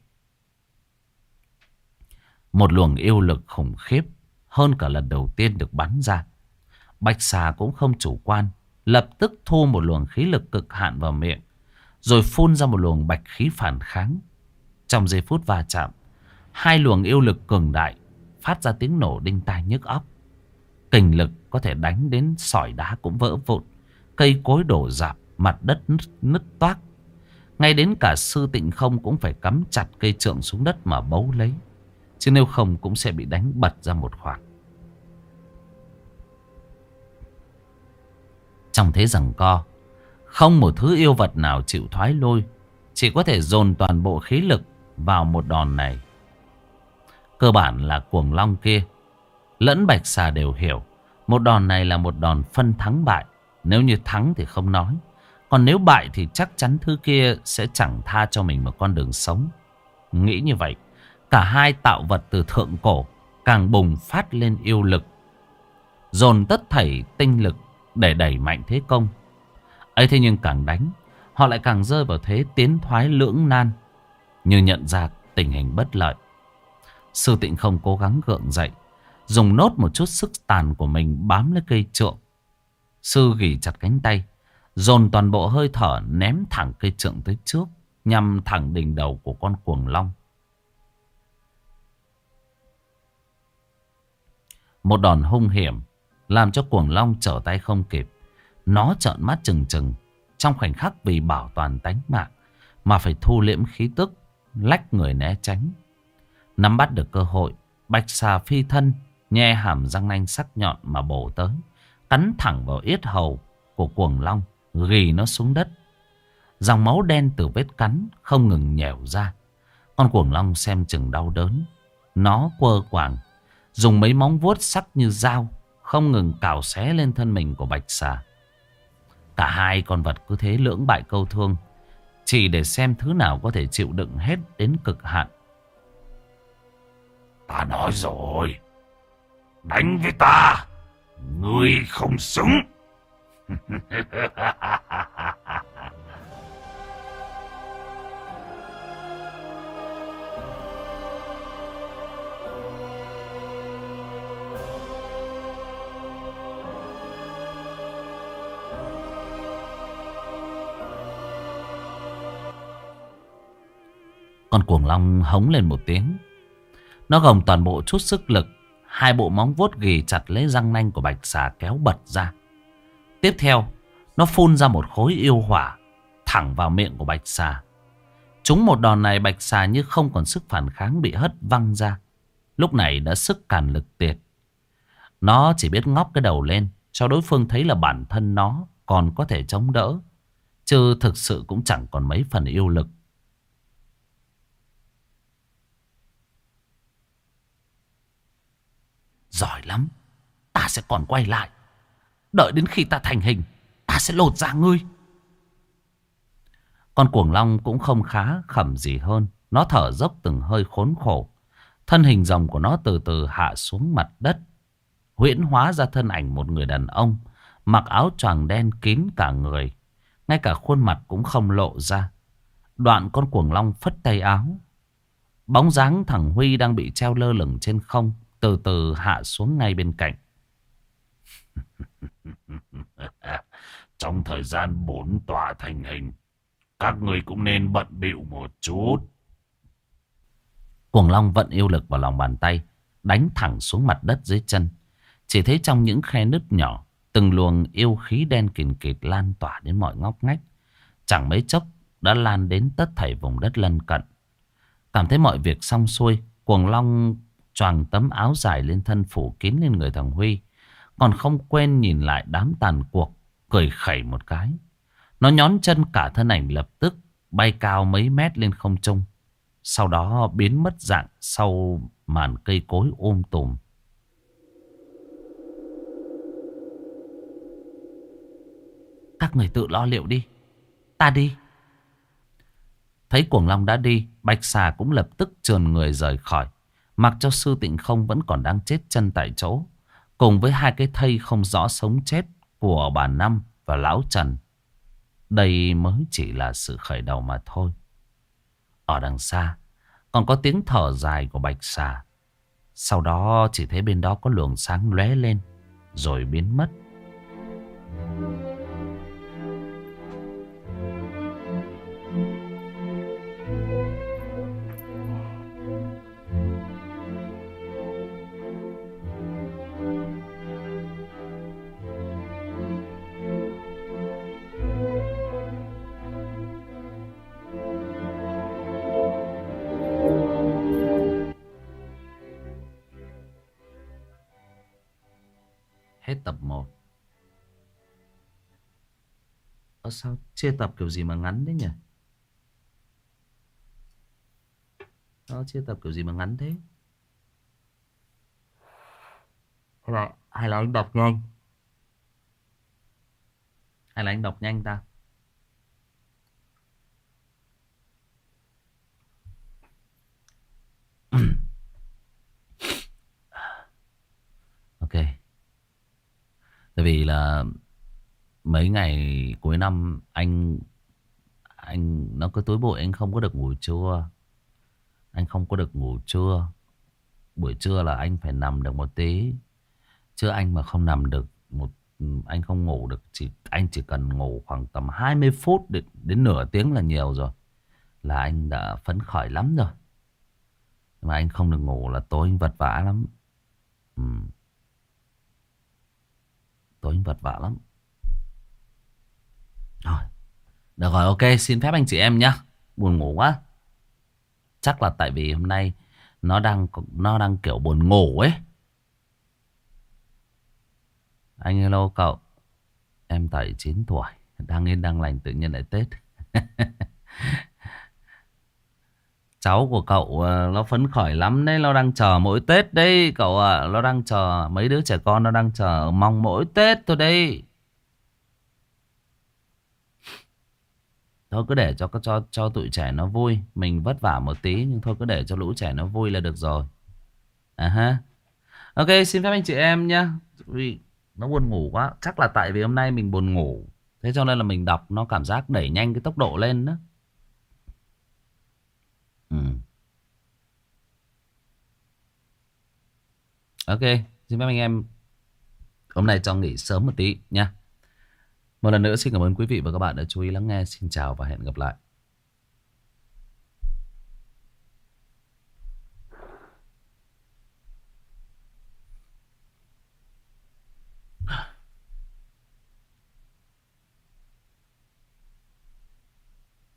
Một luồng yêu lực khủng khiếp hơn cả lần đầu tiên được bắn ra. Bạch xà cũng không chủ quan, lập tức thu một luồng khí lực cực hạn vào miệng, rồi phun ra một luồng bạch khí phản kháng. Trong giây phút va chạm, hai luồng yêu lực cường đại phát ra tiếng nổ đinh tai nhức óc. Kình lực có thể đánh đến sỏi đá cũng vỡ vụn, cây cối đổ rạp, mặt đất nứt, nứt toác. Ngay đến cả Sư Tịnh Không cũng phải cắm chặt cây trượng xuống đất mà bấu lấy, chứ nếu không cũng sẽ bị đánh bật ra một khoảng. Trong thế giằng co, không một thứ yêu vật nào chịu thoái lui, chỉ có thể dồn toàn bộ khí lực vào một đòn này. Cơ bản là cuồng long kia lẫn bạch xà đều hiểu một đòn này là một đòn phân thắng bại. Nếu như thắng thì không nói, còn nếu bại thì chắc chắn thứ kia sẽ chẳng tha cho mình một con đường sống. Nghĩ như vậy, cả hai tạo vật từ thượng cổ càng bùng phát lên yêu lực, dồn tất thảy tinh lực để đẩy mạnh thế công. Ấy thế nhưng càng đánh, họ lại càng rơi vào thế tiến thoái lưỡng nan, như nhận ra tình hình bất lợi. Sư Tịnh Không cố gắng gượng dậy, dùng nốt một chút sức tàn của mình bám lấy cây trượng. Sư ghì chặt cánh tay, dồn toàn bộ hơi thở ném thẳng cây trượng tới trước, nhằm thẳng đỉnh đầu của con cuồng long. Một đòn hung hiểm làm cho cuồng long trở tay không kịp. Nó trợn mắt trừng trừng, trong khoảnh khắc vì bảo toàn tánh mạng mà phải thu liễm khí tức, lách người né tránh. Nắm bắt được cơ hội, bạch xà phi thân, nhe hàm răng nanh sắc nhọn mà bổ tới, cắn thẳng vào yết hầu của cuồng long, ghì nó xuống đất. Dòng máu đen từ vết cắn không ngừng nhẻo ra. Con cuồng long xem chừng đau đớn, nó quơ quàng, dùng mấy móng vuốt sắc như dao không ngừng cào xé lên thân mình của bạch xà. Cả hai con vật cứ thế lưỡng bại câu thương, chỉ để xem thứ nào có thể chịu đựng hết đến cực hạn. Ta nói rồi, đánh với ta, ngươi không xứng. Con cuồng long hống lên một tiếng. Nó gồng toàn bộ chút sức lực, hai bộ móng vuốt ghì chặt lấy răng nanh của bạch xà kéo bật ra. Tiếp theo, nó phun ra một khối yêu hỏa thẳng vào miệng của bạch xà. Trúng một đòn này, bạch xà như không còn sức phản kháng, bị hất văng ra. Lúc này đã sức càn lực tiệt. Nó chỉ biết ngóc cái đầu lên cho đối phương thấy là bản thân nó còn có thể chống đỡ, chứ thực sự cũng chẳng còn mấy phần yêu lực. Giỏi lắm, ta sẽ còn quay lại. Đợi đến khi ta thành hình, ta sẽ lột da ngươi. Con cuồng long cũng không khá khẩm gì hơn. Nó thở dốc từng hơi khốn khổ. Thân hình rồng của nó từ từ hạ xuống mặt đất, huyễn hóa ra thân ảnh một người đàn ông, mặc áo choàng đen kín cả người, ngay cả khuôn mặt cũng không lộ ra. Đoạn con cuồng long phất tay áo, bóng dáng thằng Huy đang bị treo lơ lửng trên không từ từ hạ xuống ngay bên cạnh. Trong thời gian bổn tọa thành hình, các người cũng nên bận bịu một chút. Cuồng long vận yêu lực vào lòng bàn tay, đánh thẳng xuống mặt đất dưới chân. Chỉ thấy trong những khe nứt nhỏ, từng luồng yêu khí đen kìn kịt lan tỏa đến mọi ngóc ngách. Chẳng mấy chốc, đã lan đến tất thảy vùng đất lân cận. Cảm thấy mọi việc xong xuôi, Cuồng Long choàng tấm áo dài lên thân phủ kín lên người thằng Huy. Còn không quên nhìn lại đám tàn cuộc, cười khẩy một cái. Nó nhón chân, cả thân ảnh lập tức bay cao mấy mét lên không trung. Sau đó biến mất dạng sau màn cây cối um tùm. Các người tự lo liệu đi, ta đi. Thấy Cuồng Long đã đi, Bạch Xà cũng lập tức trườn người rời khỏi, mặc cho Sư Tịnh Không vẫn còn đang chết chân tại chỗ, cùng với hai cái thây không rõ sống chết của bà Năm và Lão Trần. Đây mới chỉ là sự khởi đầu mà thôi. Ở đằng xa còn có tiếng thở dài của Bạch Xà. Sau đó chỉ thấy bên đó có luồng sáng lóe lên rồi biến mất. Hết tập một. Ơ sao chia tập kiểu gì mà ngắn thế nhỉ? Nó chia tập kiểu gì mà ngắn thế? Hay là, hay là anh đọc nhanh? Hay là anh đọc nhanh ta? Ok. Tại vì là mấy ngày cuối năm anh anh nó cứ tối bụi, anh không có được ngủ trưa. Anh không có được ngủ trưa. Buổi trưa là anh phải nằm được một tí. Chứ anh mà không nằm được một anh không ngủ được, chỉ anh chỉ cần ngủ khoảng tầm hai mươi phút đến, đến nửa tiếng là nhiều rồi, là anh đã phấn khởi lắm rồi. Nhưng mà anh không được ngủ là tối anh vật vã lắm. Ừ. Tối anh vật vã lắm. Rồi. Được rồi, ok, xin phép anh chị em nhá. Buồn ngủ quá. Chắc là tại vì hôm nay nó đang nó đang kiểu buồn ngủ ấy. Anh hello cậu. Em Tẩy chín tuổi, đang yên đang lành tự nhiên lại Tết. Cháu của cậu nó phấn khởi lắm đấy, nó đang chờ mỗi Tết đấy cậu ạ. À. Nó đang chờ, mấy đứa trẻ con nó đang chờ mong mỗi Tết thôi đấy. Thôi cứ để cho cho cho tụi trẻ nó vui, mình vất vả một tí nhưng thôi cứ để cho lũ trẻ nó vui là được rồi. À ha. Ok, xin phép anh chị em nhá. Vì nó buồn ngủ quá, chắc là tại vì hôm nay mình buồn ngủ, thế cho nên là mình đọc nó cảm giác đẩy nhanh cái tốc độ lên đó. Ừ. Ok, xin phép anh em hôm nay cho nghỉ sớm một tí nha. Một lần nữa xin cảm ơn quý vị và các bạn đã chú ý lắng nghe. Xin chào và hẹn gặp lại.